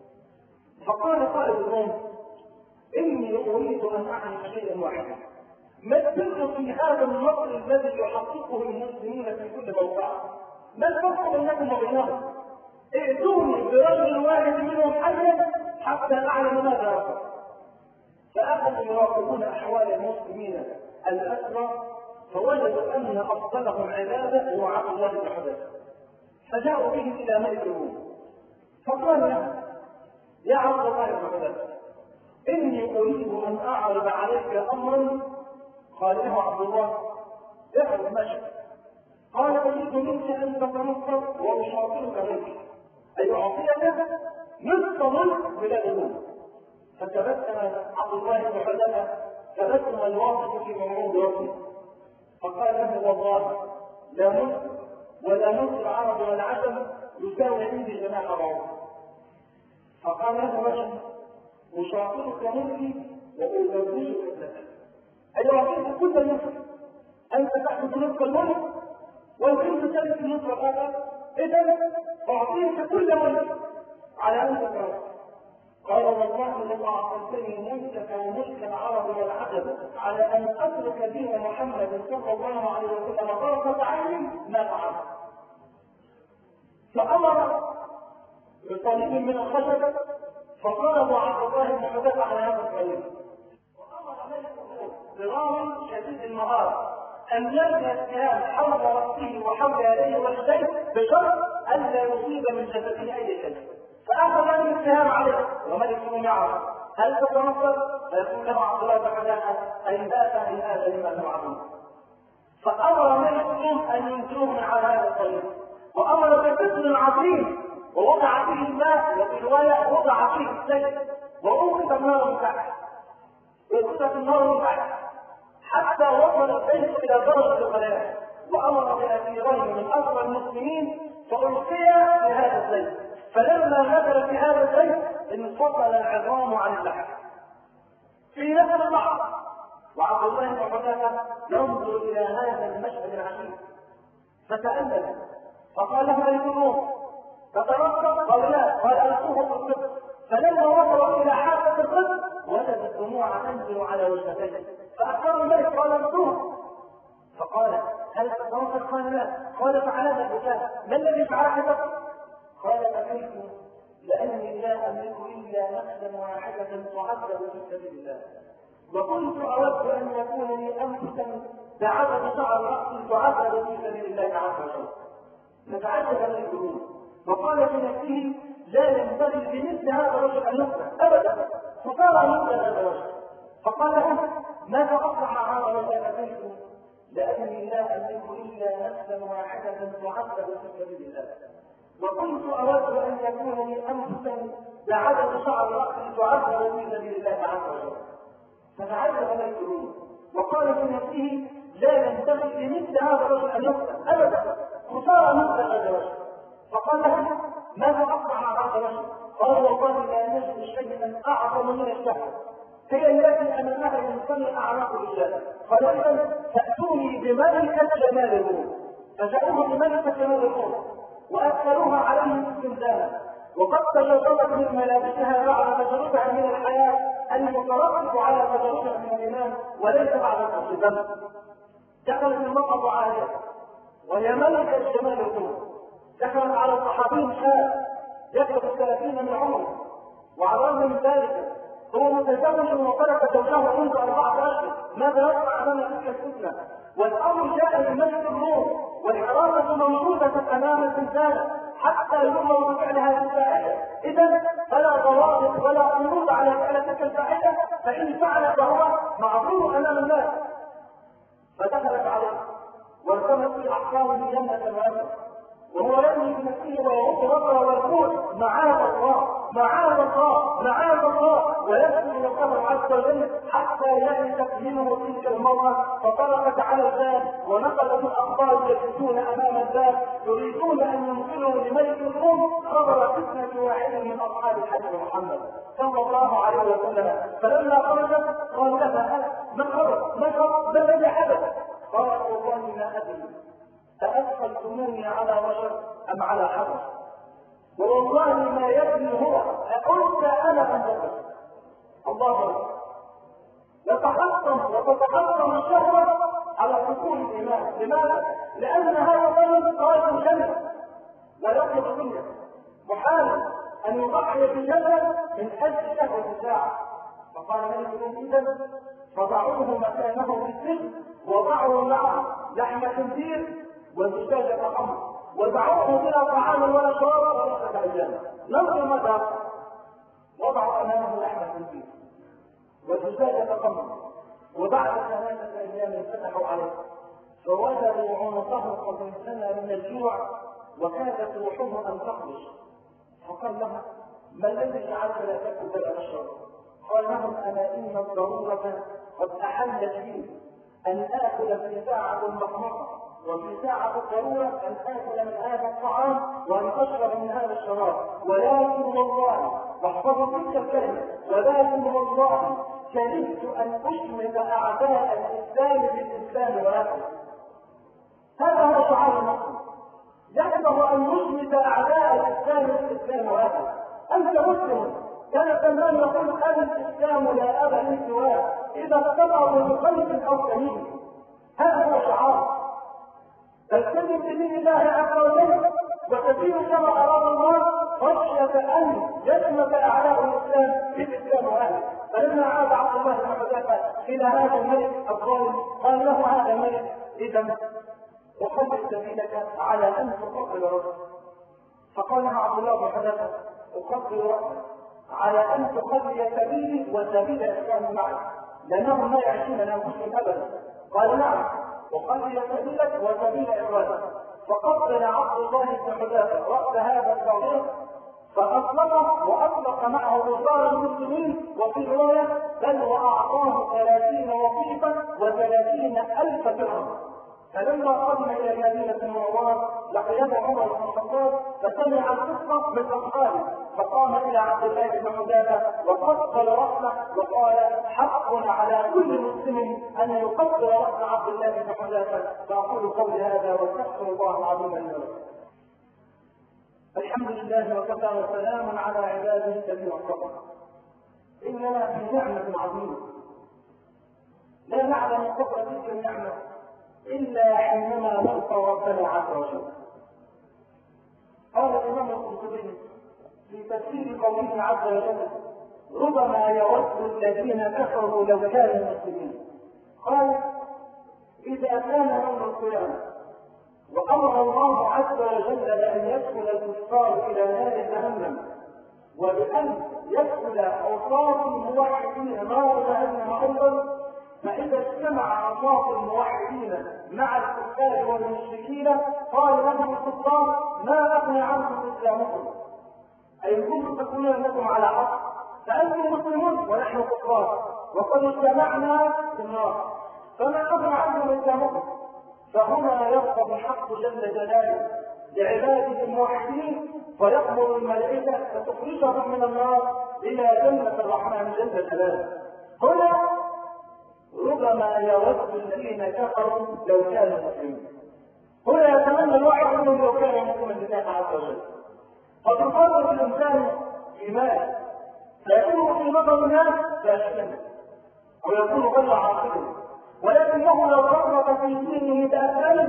فقال قائد الروم اني اريد ان اعرف شيئا واحدا ما السر في هذا النصر الذي يحققه المسلمين في كل موقع؟ ما الفرق بينكم وبينهم؟ ائتوني برجل واحد منهم حيا حتى اعلم ماذا يفعل. فاخذوا يراقبون احوال المسلمين الاسرى فوجدوا ان افضلهم عباده هو عبد الله بن حذافه. فجاءوا به الى ملك الروم فقال له يا عبد الله بن حذافه اني اريد ان اعرض عليك امرا. قال له عبد الله اعرض ما شئت. قال اريد منك ان تتنصر واشاطرك منك اي اعطيك نصف ملك بلاد الروم. فتبسم عبد الله بن حذافه تبسم الواثق في مرموم راسه فقال له والله لا ملك ولا نصر العرب ولا عجم يساوي عندي جناح بعوض. فقال له رجل اشاطرك ملكي وازوجك لك اي اعطيك كل النصر. انت تاخذ نصف الملك وانت تلك النصر الاخر اذا اعطيك كل ملك على ان تتوقف. قال والله لما اعطيتني ملكك وملك العرب والعجم على ان اترك دين محمد صلى الله عليه وسلم طرفه عين ما فعلت. فامر بصليب من الخشب فطلبوا عبد الله بن حذافه على هذا الصليب. وامر ملك برام شديد المهاره ان يرمي السهام حول راسه وحول يديه واليدين بشرط الا يصيب من جسده اي شيء. فاخذ من السهام عليه وملك الروم يعرف هل تتنصر؟ فيقول له عبد الله بن حذافه اي بات من هذا لما توعدون. فامر ملك الروم ان ينزلوه من على هذا الطريق وامر بقسم عظيم ووضع فيه الماء وفي روايه وضع فيه السيف واوقد النار من تحت وقدت النار من تحت حتى وصل السيف الى درجه الغلاء. وامر باسيرين من اسرى المسلمين فالقيا في هذا السيف. فلما نزل في هذا السيف انفصل العظام عن اللحم في نفس اللحظه. وعبد الله بن حذافه ينظر الى هذا المشهد العجيب فتألم فقال له ملك الروم فتنصر؟ قال لا. قال القوه في القدس. فلما وصلوا الى حافه القدس وجد الدموع تنزل على وجهتيه فاخبر الملك قال القوه. فقال هل تتنصر؟ قال لا. قال فعلى البكاء ما الذي فعلت؟ قال بكيت لاني لا املك الا نفسا واحده تعذب في سبيل الله وكنت أود أن يكون لي أنفسا بعدد شعر رأسي تعذب في سبيل الله عز وجل. نتعجب من الجنود وقال في نفسه لا ينبغي لمثل هذا الرجل أن يقتل أبدا، فقال أن يقتل هذا الرجل. فقال له ماذا أصلح هذا الرجل أتيته؟ لأني لا أملك إلا نفسا واحدة تعذب في سبيل الله. وكنت أود أن يكون لي أنفسا بعدد شعر رأسي تعذب في سبيل الله عز وجل. فتعجب من الجنود وقال في نفسه لا ينبغي لمثل هذا الرجل أن يقتل أبدا، فصار مثل هذا الرجل. فقال له ماذا أصنع مع هذا الرجل؟ قال والله لا نجد شيئا أعظم من الشهوة، هي التي أمامها ينتمي أعناق الرجال. قال إذا تأتوني بملكة جمال الروم. فجاءوها بملكة جمال الروم وأدخلوها عليه استنزالا، وقد تجردت من ملابسها بعد تجربها من الحياة المترتب على تجربها من الإيمان وليس بعد التصدام. دخلت المرأة عالية وهي ملكة جمال الروم، دخلت على الصحابي شاب يكتب الثلاثين من عمره، وعلى الرغم من ذلك هو متزوج وترك زوجه منذ أربعة أشهر. ماذا يصنع أمام تلك الفتنة؟ والأمر جاء من ملك الروم والحراسة موجودة أمام الزنزانة حتى يؤمر بفعل هذه الفاحشة. إذا فلا ضوابط ولا قيود على فعل تلك الفاحشة، فإن فعل فهو معذور أمام الناس. فدخلت عليه وارتمت في أحكامه جنة وأسر، وهو يرمي بنفسه ويغض بصره ويقول معاذ الله معاذ الله معاذ الله، ويسأل الله عز وجل حتى يأتت منه تلك المرة. فطرقت على الباب ونقلت الأخبار يجلسون أمام الباب يريدون أن ينقلوا لملك الروم خبر فتنة واحد من أصحاب الحبيب محمد صلى الله عليه وسلم. فلما خرجت قال لها ما خبر ما خبر ما الذي حدث؟ قالت والله ما أدري أأدخلتموني على بشر أم على حجر، والله ما يدري هو أقلت أنا أم بشر. الله أكبر. يتحطم وتتحطم الشهوة على حصول الإيمان. لماذا؟ لأن هذا الرجل قائد الجنة ويطلب الدنيا، محال أن يضحي بالجنة من أجل شهوة الساعة. فقال ملك الروم إذا فضعوه مكانه في السجن وضعوا معه لحم خنزير وزجاجة خمر ودعوه بلا طعام ولا شراب ولا تتعجل. ننظر ماذا وضعوا امامه لحم خنزير وزجاجة خمر، وبعد ثلاثة ايام فتحوا عليه فوجدوا عنقه قد انثنى من الجوع وكادت روحه ان تخرج. فقال لها ما الذي جعلك لا تاكل ولا تشرب؟ قال لهم انا ان الضروره قد احلت لي ان اكل في ساعه مخمصه وفي ساعة الضرورة أن آكل من هذا الطعام وأن أشرب من هذا الشراب، ولكن والله واحفظوا تلك الكلمة ولكن والله كرهت أن أشمت أعداء الإسلام بالإسلام والأكل. هذا هو شعار المسلم، يحفظ أن يشمت أعداء الإسلام بالإسلام والأكل. أنت مسلم كان زمان يقول أنا الإسلام لا أبا لي سواه إذا ارتضى بقلب أو كريم. هذا هو شعار تلتزم بدين الله عز وجل وتسير كما اراد الله خشيه ان يشمت اعداء الاسلام بالاسلام واهله. فلما عاد عبد الله بن حذافه الى هذا الملك الظالم قال له هذا الملك اذا اخلص سبيلك على ان تقبل راسك. فقال له عبد الله بن حذافه اقبل راسك على ان تخلي سبيلي وسبيل الاسلام معك لانهم لا يعيشون لانفسهم ابدا. قال نعم وخلي سبيلك وسبيل عبادك. فقبل عبد الله بن حذافه راس هذا الصغير فاطلقه واطلق معه رجال المسلمين، وفي روايه بل واعطاه ثلاثين وصيفا وثلاثين الف درهم. فلما قدم الى المدينه المنوره لقيه عمر بن الخطاب فسمع القصه من اصحابه فقام الى عبد الله بن حذافه وقبل راسه وقال حق على كل مسلم ان يقبل راس عبد الله بن حذافه. فاقول قولي هذا واستغفر الله العظيم لي ولكم. الحمد لله وكفى وسلام على عباده الذين اصطفى. اننا في نعمه عظيمه لا نعلم قدر تلك النعمه إلا حينما نلقى ربنا عز وجل. قال الإمام القرطبي في تفسير قوله عز وجل ربما يود الذين كفروا لو كانوا مسلمين. قال إذا كان يوم القيامة وأمر الله عز وجل بأن يدخل الكفار إلى نار جهنم وبأن يدخل أوصاف الموحدين نار جهنم أيضا، فإذا اجتمع أوصاف الموحدين مع الكفار والمشركين قال لهم الكفار ما أغنى عنكم إسلامكم، أي كنتم تكونون لكم على حق فأنتم مسلمون ونحن كفار وقد اجتمعنا في النار فما أغنى عنكم إسلامكم. فهنا يرفض الحق جل جلاله لعباده الموحدين فيأمر الملائكة فتخرجهم من النار إلى جنة الرحمن جل جلاله. هنا ربما يود الذين كفروا لو كانوا مسلمين. هنا يتمنى الواحد منهم لو كان مسلما لله عز وجل. قد يفرط الإنسان في ماله فيكون في نظر الناس فاشلا ويكون غير عاقلا، ولكنه لو فرط في دينه بأسبابه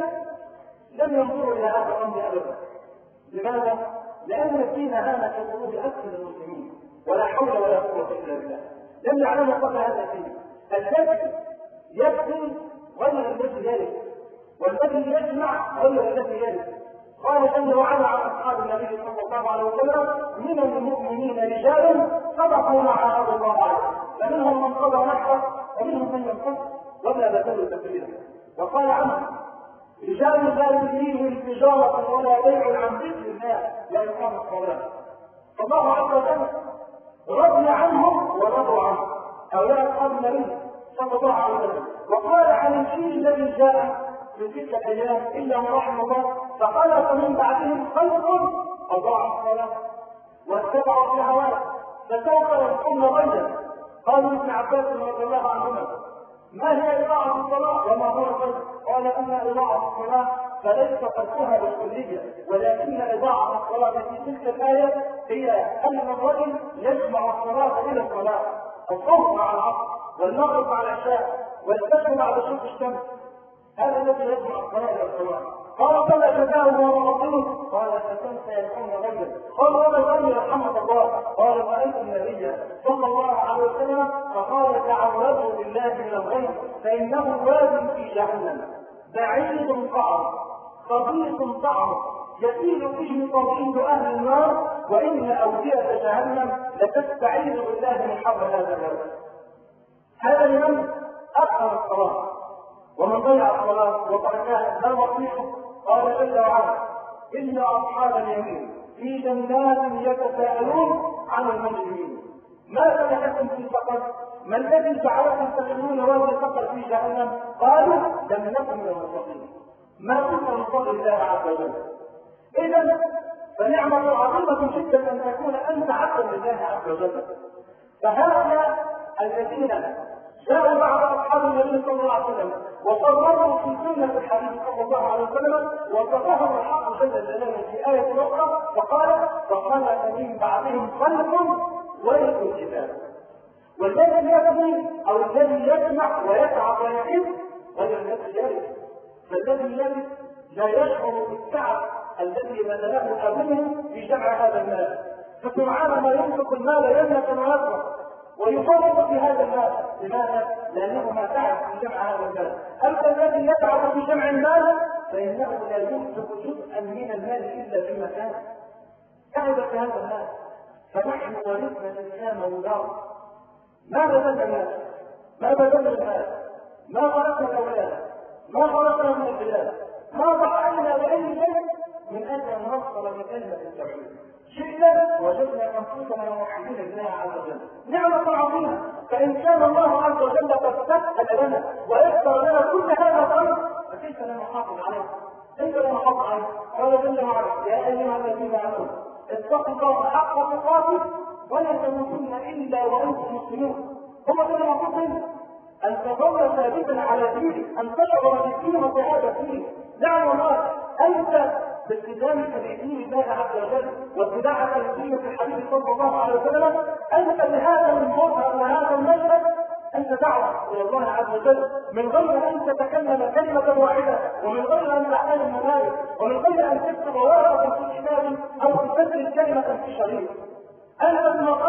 لم ينظروا إلى هذا الأمر أبدا. لماذا؟ لأن الدين هان في قلوب أكثر المسلمين ولا حول ولا قوة إلا بالله. لم يعلموا قبل هذا الدين. الذي يبذل غير الذي يرث، والذي يجمع غير الذي يرث. قال جل وعلا عن أصحاب النبي صلى الله عليه وسلم من المؤمنين رجال صدقوا ما عاهدوا الله عليه فمنهم من قضى نحره ومنهم من ينقض ولا بدلوا تبديلا. وقال عنه رجال لا تلهيهم تجارة ولا بيع عن ذكر الله لا يقام الصلاة. فالله عز وجل رضي عنهم ورضوا عنه هؤلاء أصحاب النبي صلى الله عليه وسلم. وقال عن الجيل الذي جاء في تلك الأيام إلا من رحم الله فخلف من بعدهم خلق أضاعوا الصلاة واتبعوا الشهوات فسوف يلقون غيا. قالوا ابن عباس رضي الله عنهما ما هي إضاعة الصلاة وما هو الغي؟ قال أما إضاعة الصلاة فليس تركها بالكلية، ولكن إضاعة الصلاة في تلك الآية هي أن الرجل يجمع الصلاة إلى الصلاة، الظهر مع العصر والمغرب مع العشاء والفجر بعد شروق الشمس، هذا الذي يجمع الصلاة إلى الصلاة. قال فلا جزاؤه ورسوله قال فسوف يلقون غيا. قال وما الغي رحمة الله؟ قال رأيت النبي صلى الله عليه وسلم فقال تعوذوا بالله من الغي فإنه واد في جهنم بعيد طعم خبيث طعم يسيل فيه طبيب أهل النار وإن أودية جهنم لتستعيذ بالله من حر هذا الواد. هذا لمن أخر الصلاة ومن ضيع الصلاة وتركها ما مصيره؟ قال جل وعلا إن أصحاب اليمين في جنات يتساءلون عن المجرمين ما سلككم في سقر؟ ما الذي جعلكم تدخلون وادي السقر في جهنم؟ قالوا لم نكن من المصلين ما كنا نصلي الله عز وجل. إذا فنعمة عظيمة جدا أن تكون أنت عبدا لله عز وجل. فهؤلاء الذين جاءوا بعد أصحاب النبي صلى الله عليه وسلم وصرفوا في سنة الحبيب صلى الله عليه وسلم وصفهم الحق جل جلاله في آية أخرى فقال فخلف من بعدهم خلف ورثوا الكتاب. والذي يبني أو الذي يجمع ويتعب ويحب غير الذي يرث. فالذي يرث لا يشعر بالتعب الذي بذله أبوه في جمع هذا المال، فسبحان ما ينفق المال يمنة ويسرا ويفرط في هذا المال. لماذا؟ لأنه ما تعب في جمع هذا المال. أما الذي يتعب في جمع المال فإنه لا ينفق جزءا من المال إلا في مكان تعب في هذا المال. فنحن ورثنا الإسلام والدار ما بذلنا المال، ما بذلنا المال، ما خلقنا الأولاد، ما خلقنا من البلاد، ما ضحينا بأي شيء من أجل أن نوصل لكلمة التوحيد. شئنا وجدنا أنفسنا موحدين بالله عز وجل. نعمة عظيمة. فإن كان الله عز وجل قد سهل لنا ويسر لنا كل هذا الأمر فكيف لا نحافظ عليه؟ كيف لا نحافظ عليه؟ قال جل وعلا يا أيها الذين آمنوا اتقوا الله حق تقاته ولا تموتن إلا وأنتم مسلمون. هو ده المقصود أن تظل ثابتا على دينك، أن تشعر بقيمة هذا الدين. نعم الله أنت بالتزامك بدين الله عز وجل واتباعك لسنة الحبيب صلى الله عليه وسلم أنت بهذا المظهر وهذا المشهد أنت دعوة إلى الله عز وجل من غير أن تتكلم كلمة واحدة ومن غير أن تحتاج المبادئ ومن غير أن تكتب ورقة في كتاب أو تسجل كلمة في شريط. أنت بما خلق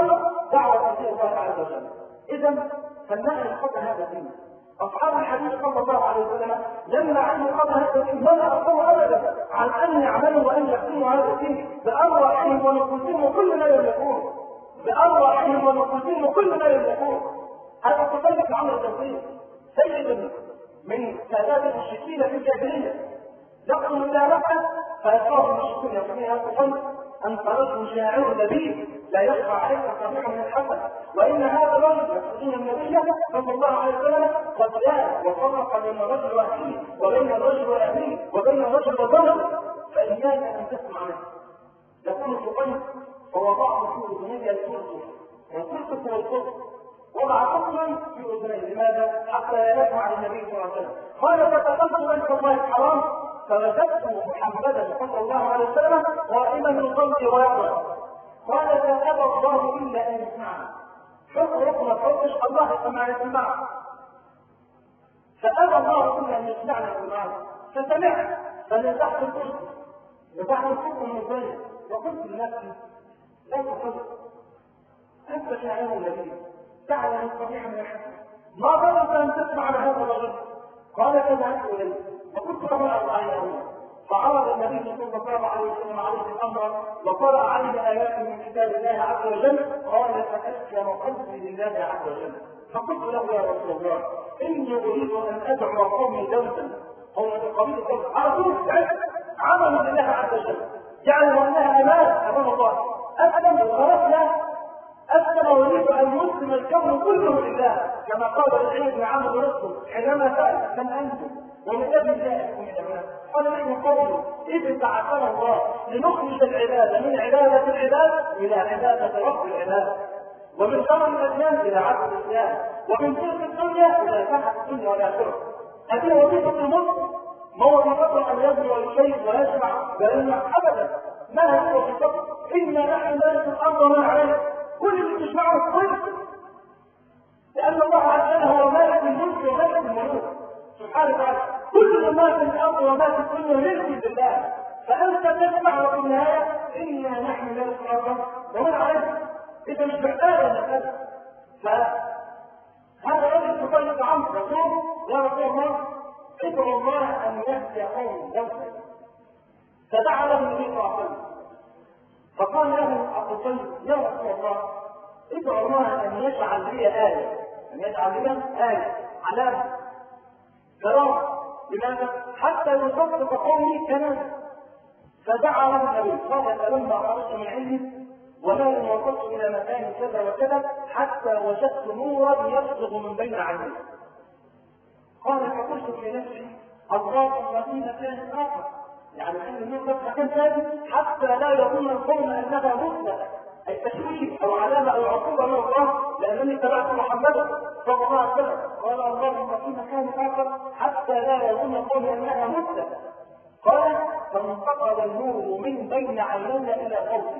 دعوة إلى الله عز وجل. إذا فلنعلم قدر هذا الدين. أصحاب الحديث صلى الله عليه وسلم لما علموا قدر هذا الدين ما أقوموا أبدا عن أن يعملوا وأن يقيموا هذا الدين بأرواحهم ونفوسهم كل ما يملكون، بأرواحهم ونفوسهم كل ما يملكون. هذا كذلك عمل التوحيد. سيد من سادات المشركين في الجاهلية يقتل إلى مكة فيصاب المشركون يقولون قل أنت رجل شاعر لبيب لا يخفى عليك قبيح من الحسن، وإن هذا الرجل يقصدون النبي صلى الله عليه وسلم قد جاء وفرق بين الرجل وأخيه وبين الرجل وأبيه وبين الرجل وزوجه، فإياك أن تسمع منه. يقول سقيم فوضعت في أذني الكرسي والكرسي هو الكرسي، وضع قطرا في أذنيه. لماذا؟ حتى لا يسمع النبي صلى الله عليه وسلم. قال فتقلت بيت الله الحرام فوجدت محمدا صلى الله عليه وسلم قائما من قلبي ويقرأ. قال فأبى الله إلا أن يسمعنا. شوف ركن الحوش الله يسمع يسمعنا، فأبى الله إلا أن يسمعنا يسمعنا. فسمعت فنزحت الكرسي نزحت الكرسي من ذلك وقلت لنفسي لا تقل أنت شاعر النبي تعلم الصبيح من الحسن، ما ظننت أن تسمع لهذا الرجل؟ قال فذهبت إليه وقلت له أرأيته، فعرض النبي صلى الله عليه وسلم عليه الأمر وقرأ عليه آيات من كتاب الله عز وجل. قال فأسلم قلبي لله عز وجل. فقلت له يا رسول الله إني أريد أن أدعو قومي دوسا، قوم قبيل دوس على طول عملوا لله عز وجل، يعلم أنها أمان أمام الله. أسلم وخرجنا أسلم ويريد أن يسلم الكون كله لله، كما قال العيد بن عمرو بن رسل حينما سأل من أنتم ومن أبي جاءكم من الناس؟ قال نحن قوم إذ بعثنا الله لنخرج العباد من عبادة العباد إلى عبادة رب العباد، ومن شر الأديان إلى عبد الإسلام، ومن تلك الدنيا إلى سمح الدنيا والآخرة. هذه وظيفة المسلم، ما وظيفته أن يبني الشيء ويجمع ويجمع أبدا، ما هي وظيفته؟ إنا نحن نرث الأرض ومن عليها، كل اللي تسمعه كله، لأن الله عز وجل هو مالك الملك ومالك الملوك سبحانه وتعالى. كل ما في الأرض وما في الدنيا ملك لله، فأنت تسمع وفي النهاية إنا نحن نرث الأرض ومن عليها. إذا مش محتاج لك. فهذا رجل سقيم عمرو يقول يا رسول الله ادعو الله أن يهدي قوم دوسا، فدعا له النبي صلى الله عليه وسلم فقال له أبو طيب يا رسول الله ادعو الله أن يجعل لي آية، أن يجعل لي آية علامة كرامة. لماذا؟ حتى يصدق قومي كلامه. فدعا له النبي قال فلما خرجت من عندي وما وصلت إلى مكان كذا وكذا حتى وجدت نورا يبلغ من بين عيني. قال فقلت في نفسي اللهم في مكان آخر، يعني أن النور مكان ثاني حتى لا يظن القوم أنها مثلى، أي تشويه أو علامة أو عقوبة من الله لأنني تبعت محمدا صلى الله عليه وسلم. قال اللهم في مكان آخر حتى لا يظن القوم أنها مثلى. قال فانتقل النور من بين عيني إلى قومي.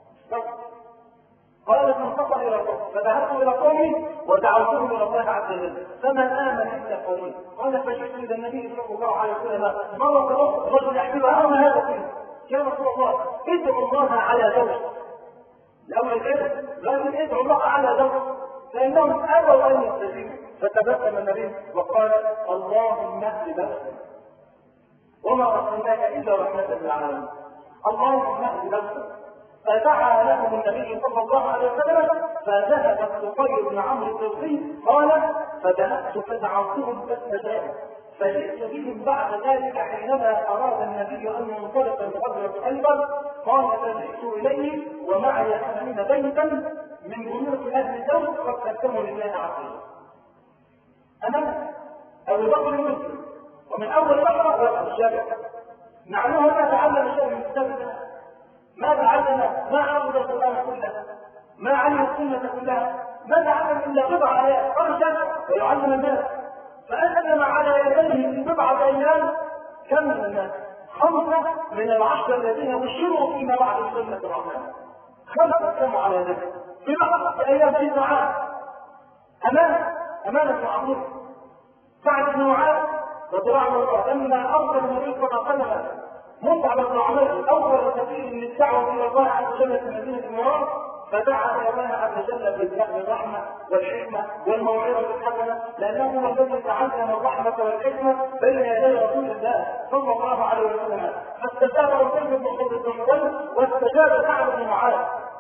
قال فانتقل إلى قومي فذهبت إلى قومي ودعوتهم إلى الله عز وجل فمن آمن إلا قومي. قال فجئت إلى النبي صلى الله عليه وسلم مرة رجل يحمل أمر هذا كله يا رسول الله ادعو الله على زوجك. الأول العلم لكن ادعو الله على زوجك فإنهم أبوا أن يستجيبوا. فتبسم النبي وقال اللهم اهد بلدنا وما أرسلناك إلا رحمة للعالمين، اللهم اهد بلدنا. فدعا لهم النبي صلى الله عليه وسلم فذهب سقيم بن عمرو الدوسي قال فذهبت فدعوتهم فاستجابوا فجئت بهم بعد ذلك حينما أراد النبي أن ينطلق لغزوة خيبر. قال فجئت إليه ومعي ثمانين بيتا من بيوت أهل دوس قد قدموا لله عز وجل. أنا أبو بكر مسلم ومن أول بكر والأشجار معناه ما تعلم شيء من كتاب الله، ما تعلم ما عرض القرآن كله، ما علم السنة كلها، ما تعلم إلا بضع آيات خرجت ويعلم الناس. فأسلم على يديه في بضعة أيام كم من الناس؟ خمسة من العشر الذين بشروا فيما بعد سنة الرحمن. خمسة أسلموا على يديه في بضعة أيام في معاذ. أمانة أمانة معروفة. سعد بن معاذ رضي الله عنه لما أرسل النبي صلى الله عليه وسلم مصعب بن عمير أول يصير من الدعوة إلى الله عز وجل في مدينة المنورة، فدعا إلى الله عز وجل بالفهم الرحمة والحكمة والموعظة الحسنة، لأنه هو الذي تعلم الرحمة والحكمة بين يدي رسول الله صلى الله عليه وسلم. فاستجاب رسول بن خالد واستجاب سعد بن معاذ.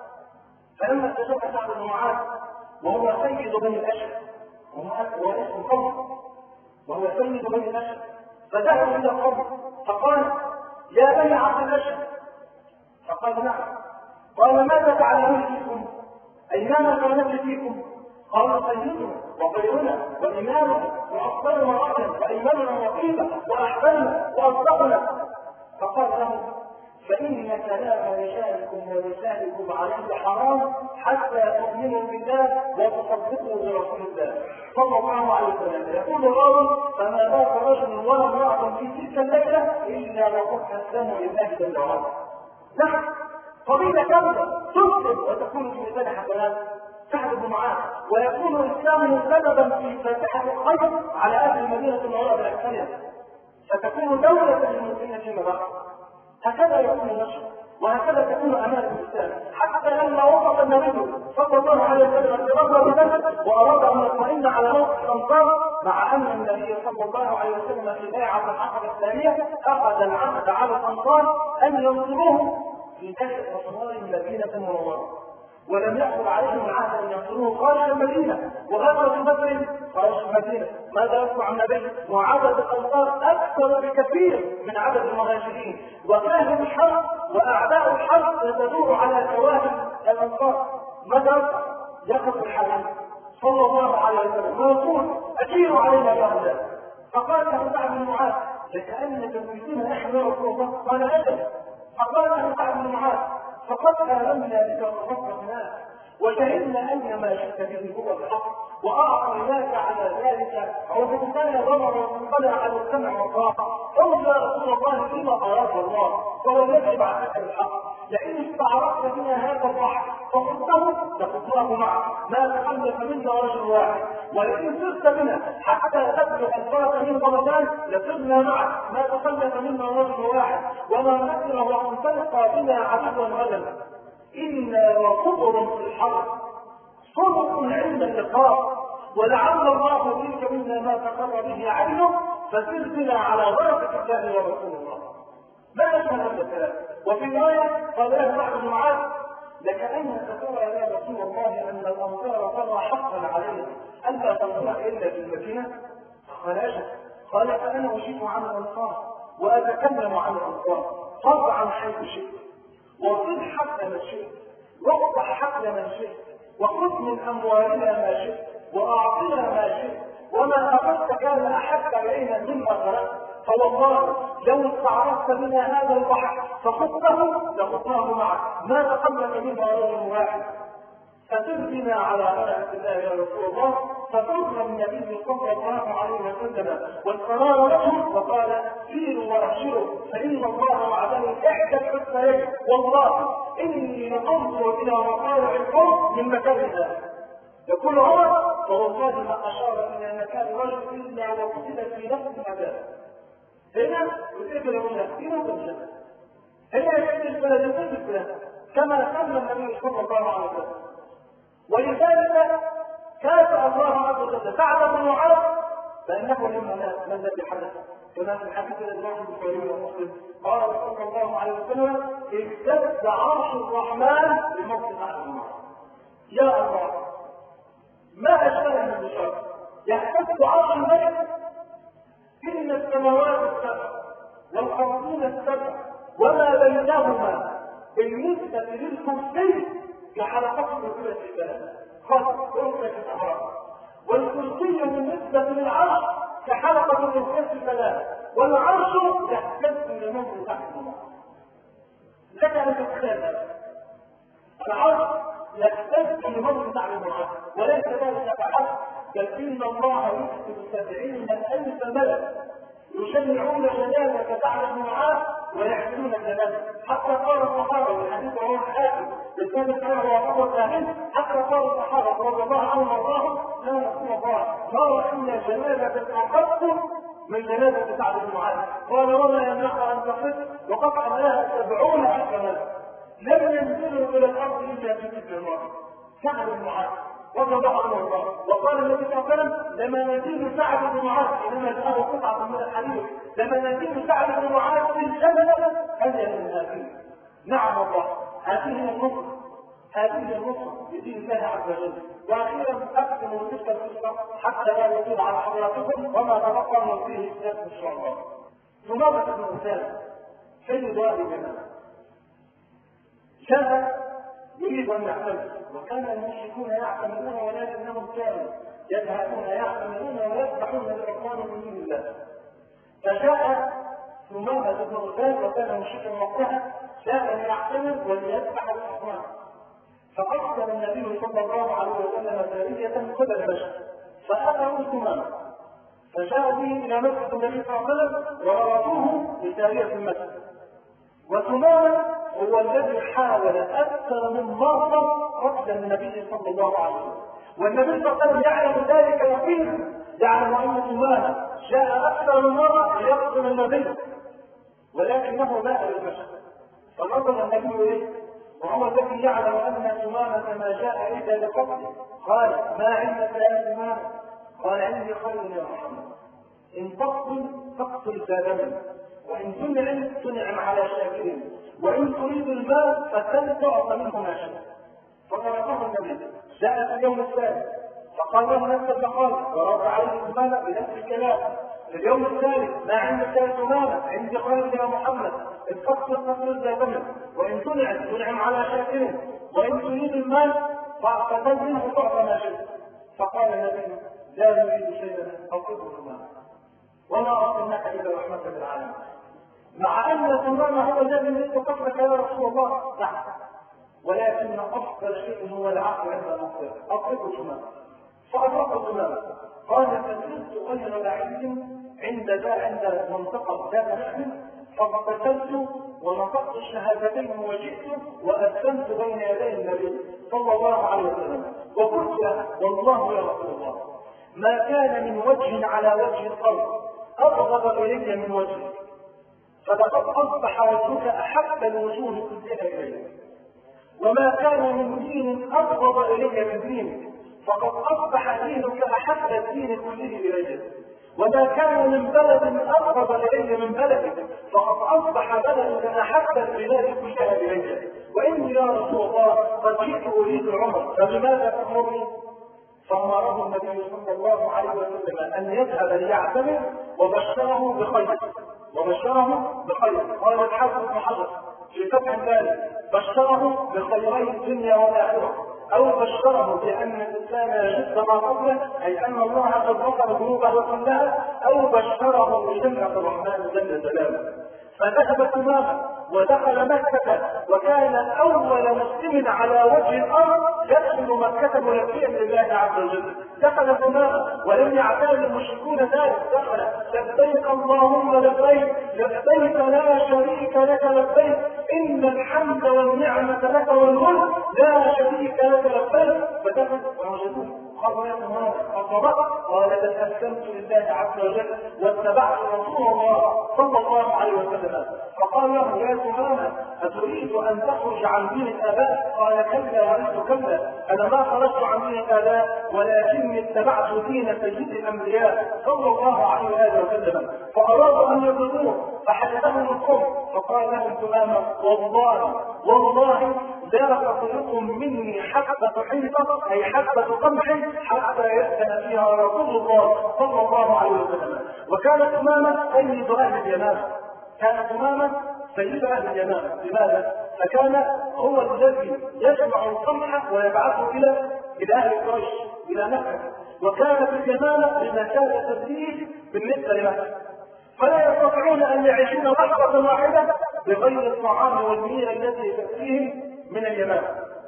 فلما استجاب سعد بن معاذ وهو سيد بني الأشهر وهو اسم قوم وهو سيد بني الأشهر، فدعوا إلى القوم فقال يا بني عبد الأشهر، فقال نعم. قال ماذا تعلمون فيكم؟ أي ماذا تعلمون فيكم؟ قالوا سيدنا وخيرنا وإمامنا وأفضلنا رأيا وأيمننا وقيمة وأحسننا وأصدقنا. فقال لهم فإن كلام رجالكم ونسائكم عليه حرام حتى تؤمنوا بالله وتصدقوا برسول الله صلى الله عليه وسلم. يقول الراوي فما بات رجل ولا امرأة في تلك الليلة إلا وقد أسلموا لله جل وعلا. نعم، قضية كاملة تسلم وتكون في ميزان حسنات سعد بن معاذ، ويكون الإسلام سببا في فاتحة الخير على أهل المدينة المنورة بالأكثرية، فتكون دولة للمسلمين فيما بعد. هكذا يكون النشر وهكذا تكون أمانة الإسلام. حتى لما وصف النبي صلى الله عليه وسلم برغبة بذلك وأراد أن يطمئن على موقف الأنصار، مع أن النبي صلى الله عليه وسلم في بيعة العقبة الثانية أخذ العهد على الأنصار أن ينصروه في داخل أسوار المدينة المنورة، ولم يأخذ عليهم العهد أن ينصروه خارج المدينة. وغزوة بدر خارج المدينة، ماذا يصنع النبي؟ وعدد الأنصار أكثر بكثير من عدد المهاجرين، وكان الحرب وأعداء الحرب يتدور على كواهب الأنصار. ماذا يصنع؟ يقف الحبيب صلى الله عليه وسلم ويقول أجيروا علينا يا أولاد. فقال له سعد بن معاذ لكأنك تريدون نحن يا رسول الله؟ قال أجل. فقال له سعد بن معاذ فقد آمنا بك وصدقناك وشهدنا أن ما شئت به هو الحق وأعطيناك على ذلك وبالتالي ضمر وانطلع على السمع والطاعة. قل يا رسول الله فيما أراد الله فهو الذي بعثك بالحق. لئن استعرضت بنا هذا البحر فقلته لقلناه معك ما تخلف منا رجل واحد، ولئن سرت بنا حتى تبلغ الفرس من رمضان لسرنا معك ما تخلف منا رجل واحد، وما نكره وان تلقى بنا عدوا غدا. إنا وصبر في الحرب صدق عند اللقاء، ولعل الله فيك منا ما تقر به عينه فسر بنا على بركة الله ورسول الله. ما أشهد هذا الكلام. وفي رواية قال له سعد بن معاذ لكأنك ترى يا رسول الله أن الأنصار ترى حقا علينا ألا تنصرك إلا في المدينة؟ قال أجل. قال فأنا أجيب عن الأنصار وأتكلم عن الأنصار. فرض عن حيث شئت وصل حق من شئت واقطع حق من شئت وخذ من أموالنا ما شئت وأعطنا ما شئت، وما أخذت كان أحب إلينا مما خلقت. فوالله لو استعرضت بنا هذا البحر فخذته لخذناه معك ما تقدم منا رجل واحد. فسر بنا على بركة الله يا رسول الله. ففرغ النبي صلى الله عليه وسلم والقرار له وقال سيروا وابشروا فإن الله وعدني إحدى الحسنيين والله إني لأنظر إلى مطالع القوم من مكانها. يقول عمر فوالله ما أشار إلى مكان رجل إلا وقتل في نفس المكان. هنا يقتل هنا هنا وقتل هنا يقتل البلد يقتل البلد كما سمى النبي صلى الله عليه وسلم. ولذلك كافأ الله عز وجل سعد بن معاذ فإنه لما مات ما الذي حدث كما في الحديث الإمام البخاري ومسلم قال صلى الله عليه وسلم اهتز عرش الرحمن بموت سعد بن معاذ. يا الله ما أشبه من الشر يهتز عرش الملك إن السماوات السبع والأرضون السبع وما بينهما بالنسبة للكرسي كحلقات كرسية البلد خاصة كرسية الأمراض، والكرسي بالنسبة للعرش كحلقة كرسية البلد، والعرش يحتاج لموت تحت الماء. لك أن تتخيل العرش يحتاج لموت تحت الماء، وليس ذلك فحسب بل إن الله يكتب سبعين ألف ملك يشمعون جنازة سعد بن معاذ ويحملون الجنازة. حتى قال الصحابة والحديث رواه الحاكم بالكتاب كان وافقه الثاني حتى قال الصحابة رضي الله عنهم وارضاهم يا رسول الله ما رأينا جنازة أخف من جنازة سعد بن معاذ. قال وما يمنعها أن تخف وقد حملها سبعون ألف ملك. لم ينزلوا الى الارض الا في تلك المره. سعد بن معاذ رضي الله عنه وارضاه، وقال النبي صلى الله عليه وسلم لما نزيل سعد بن معاذ انما جاءه قطعه من الحديد، لما نزيل سعد بن معاذ في الجنه اجل من هذه. نعم والله هذه النصره، هذه النصره بدين الله عز وجل. واخيرا اختم تلك القصه حتى لا يطول على حضراتكم وما تبقى من فيه الاسلام ان شاء الله. ثمامه بن اسامه سيد وادي الجنه جاء يريد ان يعتمد، وكان المشركون يعتمدون ولكنهم كانوا يذهبون يعتمدون ويذبحون لاقوام من دون الله. فجاء ثمامه بن اسامه وكان مشركا وقتها جاء ليعتمد وليذبح الاصنام. فأرسل النبي صلى الله عليه وسلم سارية قبل بشر فأتوا ثمامة فجاءوا به إلى مسجد النبي صلى الله عليه وسلم وربطوه بسارية المسجد. وثمامة هو الذي حاول أكثر من مرة قتل النبي صلى الله عليه وسلم، والنبي صلى الله عليه وسلم يعلم ذلك يقينا، يعلم أن ثمامة جاء أكثر من مرة ليقتل النبي ولكنه مات بالبشر. فنظر النبي إليه وهو الذي يعلم أن ثمامة ما جاء إلا لقتله. قال ما عندك يا ثمامة؟ قال عندي خير يا محمد، إن تقتل تقتل ذا وإن تنعم تنعم على شاكرين، وإن تريد المال فتنتعط منه ما شاء. فتركه النبي. جاء في اليوم الثالث فقال له نفس المقال ورد عليه ثمامة بنفس الكلام. في اليوم الثالث ما عندك يا ثمامة؟ عندي خير يا محمد، إن تقتل تقتل ذا وإن تنعم تنعم على شاكرين، وإن تريد المال فاعتقد منه تعطى ما شئت. فقال النبي لا نريد شيئا أقصده ثمامة وما أرسلناك إلا رحمة للعالمين. مع أن ثمامة هو الذي يريد قتلك يا رسول الله، نعم، ولكن أفضل شيء هو العقل عند المقتل. أقصده ثمامة فأطلق ثمامة. قال فسرت غير بعيد عند ذا عند منطقة ذات نحن فاغتسلت ونطقت الشهادتين وجئت وأسلمت بين يدي النبي صلى الله عليه وسلم وقلت له والله يا رسول الله ما كان من وجه على وجه الأرض أبغض إلي من وجهك، فلقد أصبح وجهك أحب الوجوه كلها إلي، وما كان من دين أبغض إلي من دينك، فقد أصبح دينك أحب الدين كله إلي، وما كان من بلد أبغض إلي من بلدك، فقد أصبح بلدك أحب البلاد كلها إلي، وإني يا رسول الله قد جئت أريد العمر فلماذا تأمرني؟ فأمره النبي صلى الله عليه وسلم أن يذهب ليعتمر وبشره بخير وبشره بخير. قال الحافظ بن حجر في فتح الباري بشره بخيري الدنيا والآخرة، أو بشره بأن الإنسان يجد ما قبله أي أن الله قد غفر ذنوبه كلها، أو بشره بجنة الرحمن جل جلاله. فذهب ثمامة ودخل مكة وكان أول مسلم على وجه الأرض يدخل مكة ملبيا لله عز وجل. دخل ثمامة ولم يعتاد المشركون ذلك، دخل لبيك اللهم لبيك لبيك لا شريك لك لبيك إن الحمد والنعمة لك والملك لا شريك لك لبيك. فدخل ووجدوه قالوا يا ثمامة أصبحت؟ قال بل أسلمت لله عز وجل واتبعت رسول الله صلى الله عليه وسلم. فقال له يا ثمامة أتريد أن تخرج عن دين الآباء؟ قال كلا ولست كلا، أنا ما خرجت عن دين الآباء ولكني اتبعت دين سيد الأنبياء صلى الله عليه وسلم. فأرادوا أن يضلوه فحدثهم القوم فقال لهم ثمامة والله والله لا تخرجكم مني حبة حنطة أي حبة قمح حتى يأذن فيها رسول الله صلى الله عليه وسلم. وكان ثمامة سيد أهل اليمامة، كان ثمامة سيد أهل اليمامة. لماذا؟ فكان هو الذي يجمع القمح ويبعثه إلى إلى أهل قريش إلى مكة، وكان في اليمامة بمكانة تبديل بالنسبة لمكة، فلا يستطيعون أن يعيشون لحظة واحدة بغير الطعام والمير الذي تأتيهم من اليمامة.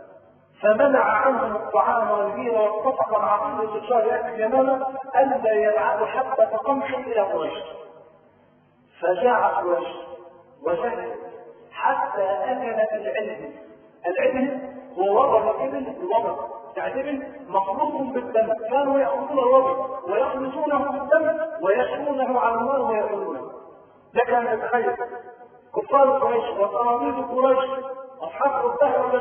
فمنع عنهم الطعام والمير واتفق مع كل تجار أهل اليمامة ألا يبعثوا حبة قمح إلى قريش. فجاء قريش وشهد حتى أكلت العلم. العلم هو وضع الإبل الوضع، يعني إبل مخلوط بالدم، كانوا يأخذون الوضع ويخلصونه بالدم ويشمونه على النار ويأكلونه. لك أن تتخيل كفار قريش وصناديد قريش أصحاب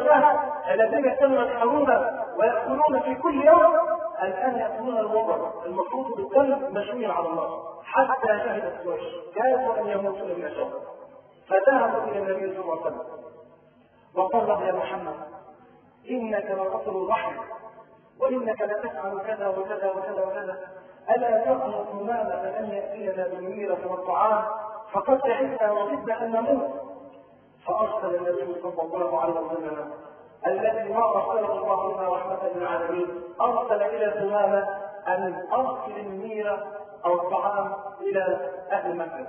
والشاه الذين كانوا يسحرون ويأكلون في كل يوم الآن يأكلون الوضع المفروض بالدم مشوي على النار حتى شهدت قريش كادوا أن يموتون من الشوق. فذهبوا إلى النبي صلى الله عليه وسلم وقال له: يا محمد إنك لرسول الرحمة وإنك لتفعل كذا وكذا وكذا وكذا، ألا تأمر أمامة أن يأتينا بالميرة والطعام فقد تعبنا وجدنا أن نموت. فأرسل النبي صلى الله عليه وسلم الذي ما أرسله الله لنا رحمة للعالمين، أرسل إلى ثمامة أن أرسل الميرة أو الطعام إلى أهل مكة.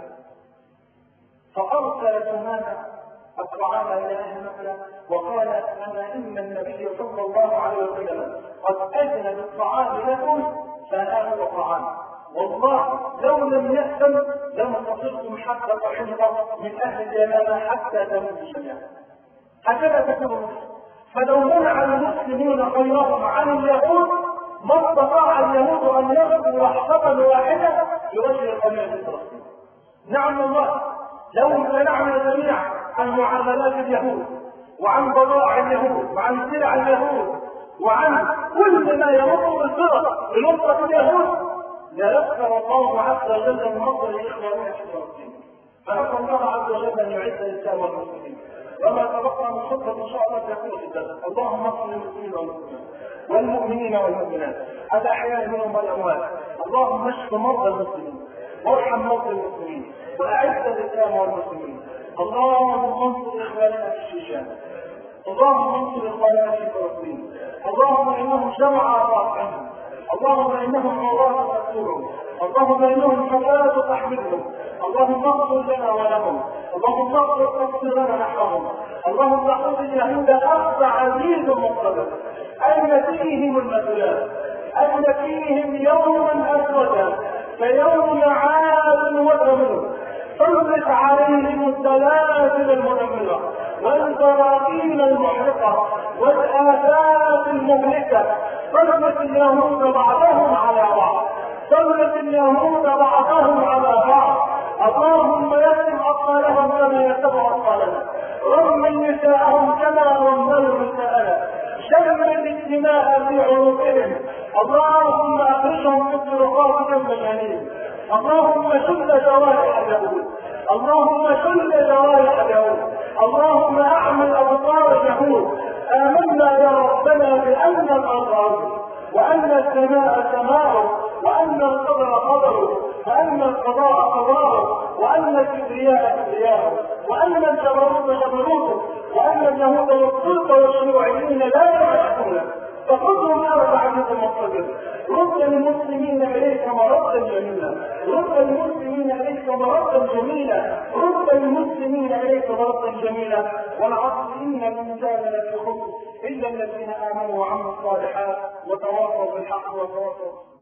فأرسل ثمامة الطعام إلى أهل مكة وقال: أما إن النبي صلى الله عليه وسلم قد أذن بالطعام لكم فهذا الطعام، والله لو لم يأذن لم تصرتم حتى تحرق من أهل اليمامة حتى تموتوا جميعا. هكذا تكون المسلم. فلو منع المسلمون خيرهم عن اليهود ما استطاع اليهود أن يغزوا لحظة واحدة لوجه القميص الفلسطيني. نعم والله لو امتنعنا جميعا عن معاملات اليهود وعن بضائع اليهود وعن سلع اليهود وعن كل ما يمر بالفرق بنصرة اليهود ليذكر الله عز وجل النصر لإخواننا في فلسطين. فنسأل الله عز وجل أن يعز الإسلام والمسلمين. وما تبقى من خطبة إن شاء الله تكون في الدرس. اللهم اغفر للمسلمين والمسلمات والمؤمنين والمؤمنات الأحياء منهم والأموات. اللهم اشف مرضى المسلمين وارحم موتى المسلمين وأعز الإسلام والمسلمين. اللهم انصر إخواننا في الشيشان، اللهم انصر إخواننا في فلسطين، اللهم إنهم جمع أطراحهم، اللهم إنهم عورات تقتلهم، اللهم إنهم حفاة تحملهم، اللهم اغفر لنا ولهم، اللهم اغفر تقصيرنا نحوهم، اللهم خذ اليهود أخذ عزيز مقتدر. أين فيهم المثلات؟ أين فيهم يوما أسودا كيوم عاد وثمود؟ سلط عليهم السلاسل المدمرة والبراكين المحرقة والآفات المهلكة. سلط اليهود بعضهم على بعض، سلط اليهود بعضهم على بعض. اللهم يتم أطفالهم كما يتم أطفالنا، رمم نساءهم كما رمموا نساءنا، شمل الدماء في عروقهم. اللهم أخرجهم من طرقات المجانين. اللهم شل جوارح اليهود، اللهم شل جوارح اليهود، اللهم اعمل ابصار اليهود. آمنا يا ربنا بأن الأرض وأن السماء سماء وأن القدر قدره وأن القضاء قضاءه وأن الكبرياء كبرياءه وأن الجبروت جبروته وأن اليهود والسلطة والشيوعيين لا يعرفون. فخذهم يا رب عزيز المقتدر، رد المسلمين إليك مردا جميلا، رد المسلمين إليك مردا جميلا، رد المسلمين إليك مردا جميلا. والعصر إن الإنسان لفي خسر إلا الذين آمنوا وعملوا الصالحات وتواصوا بالحق وتواصوا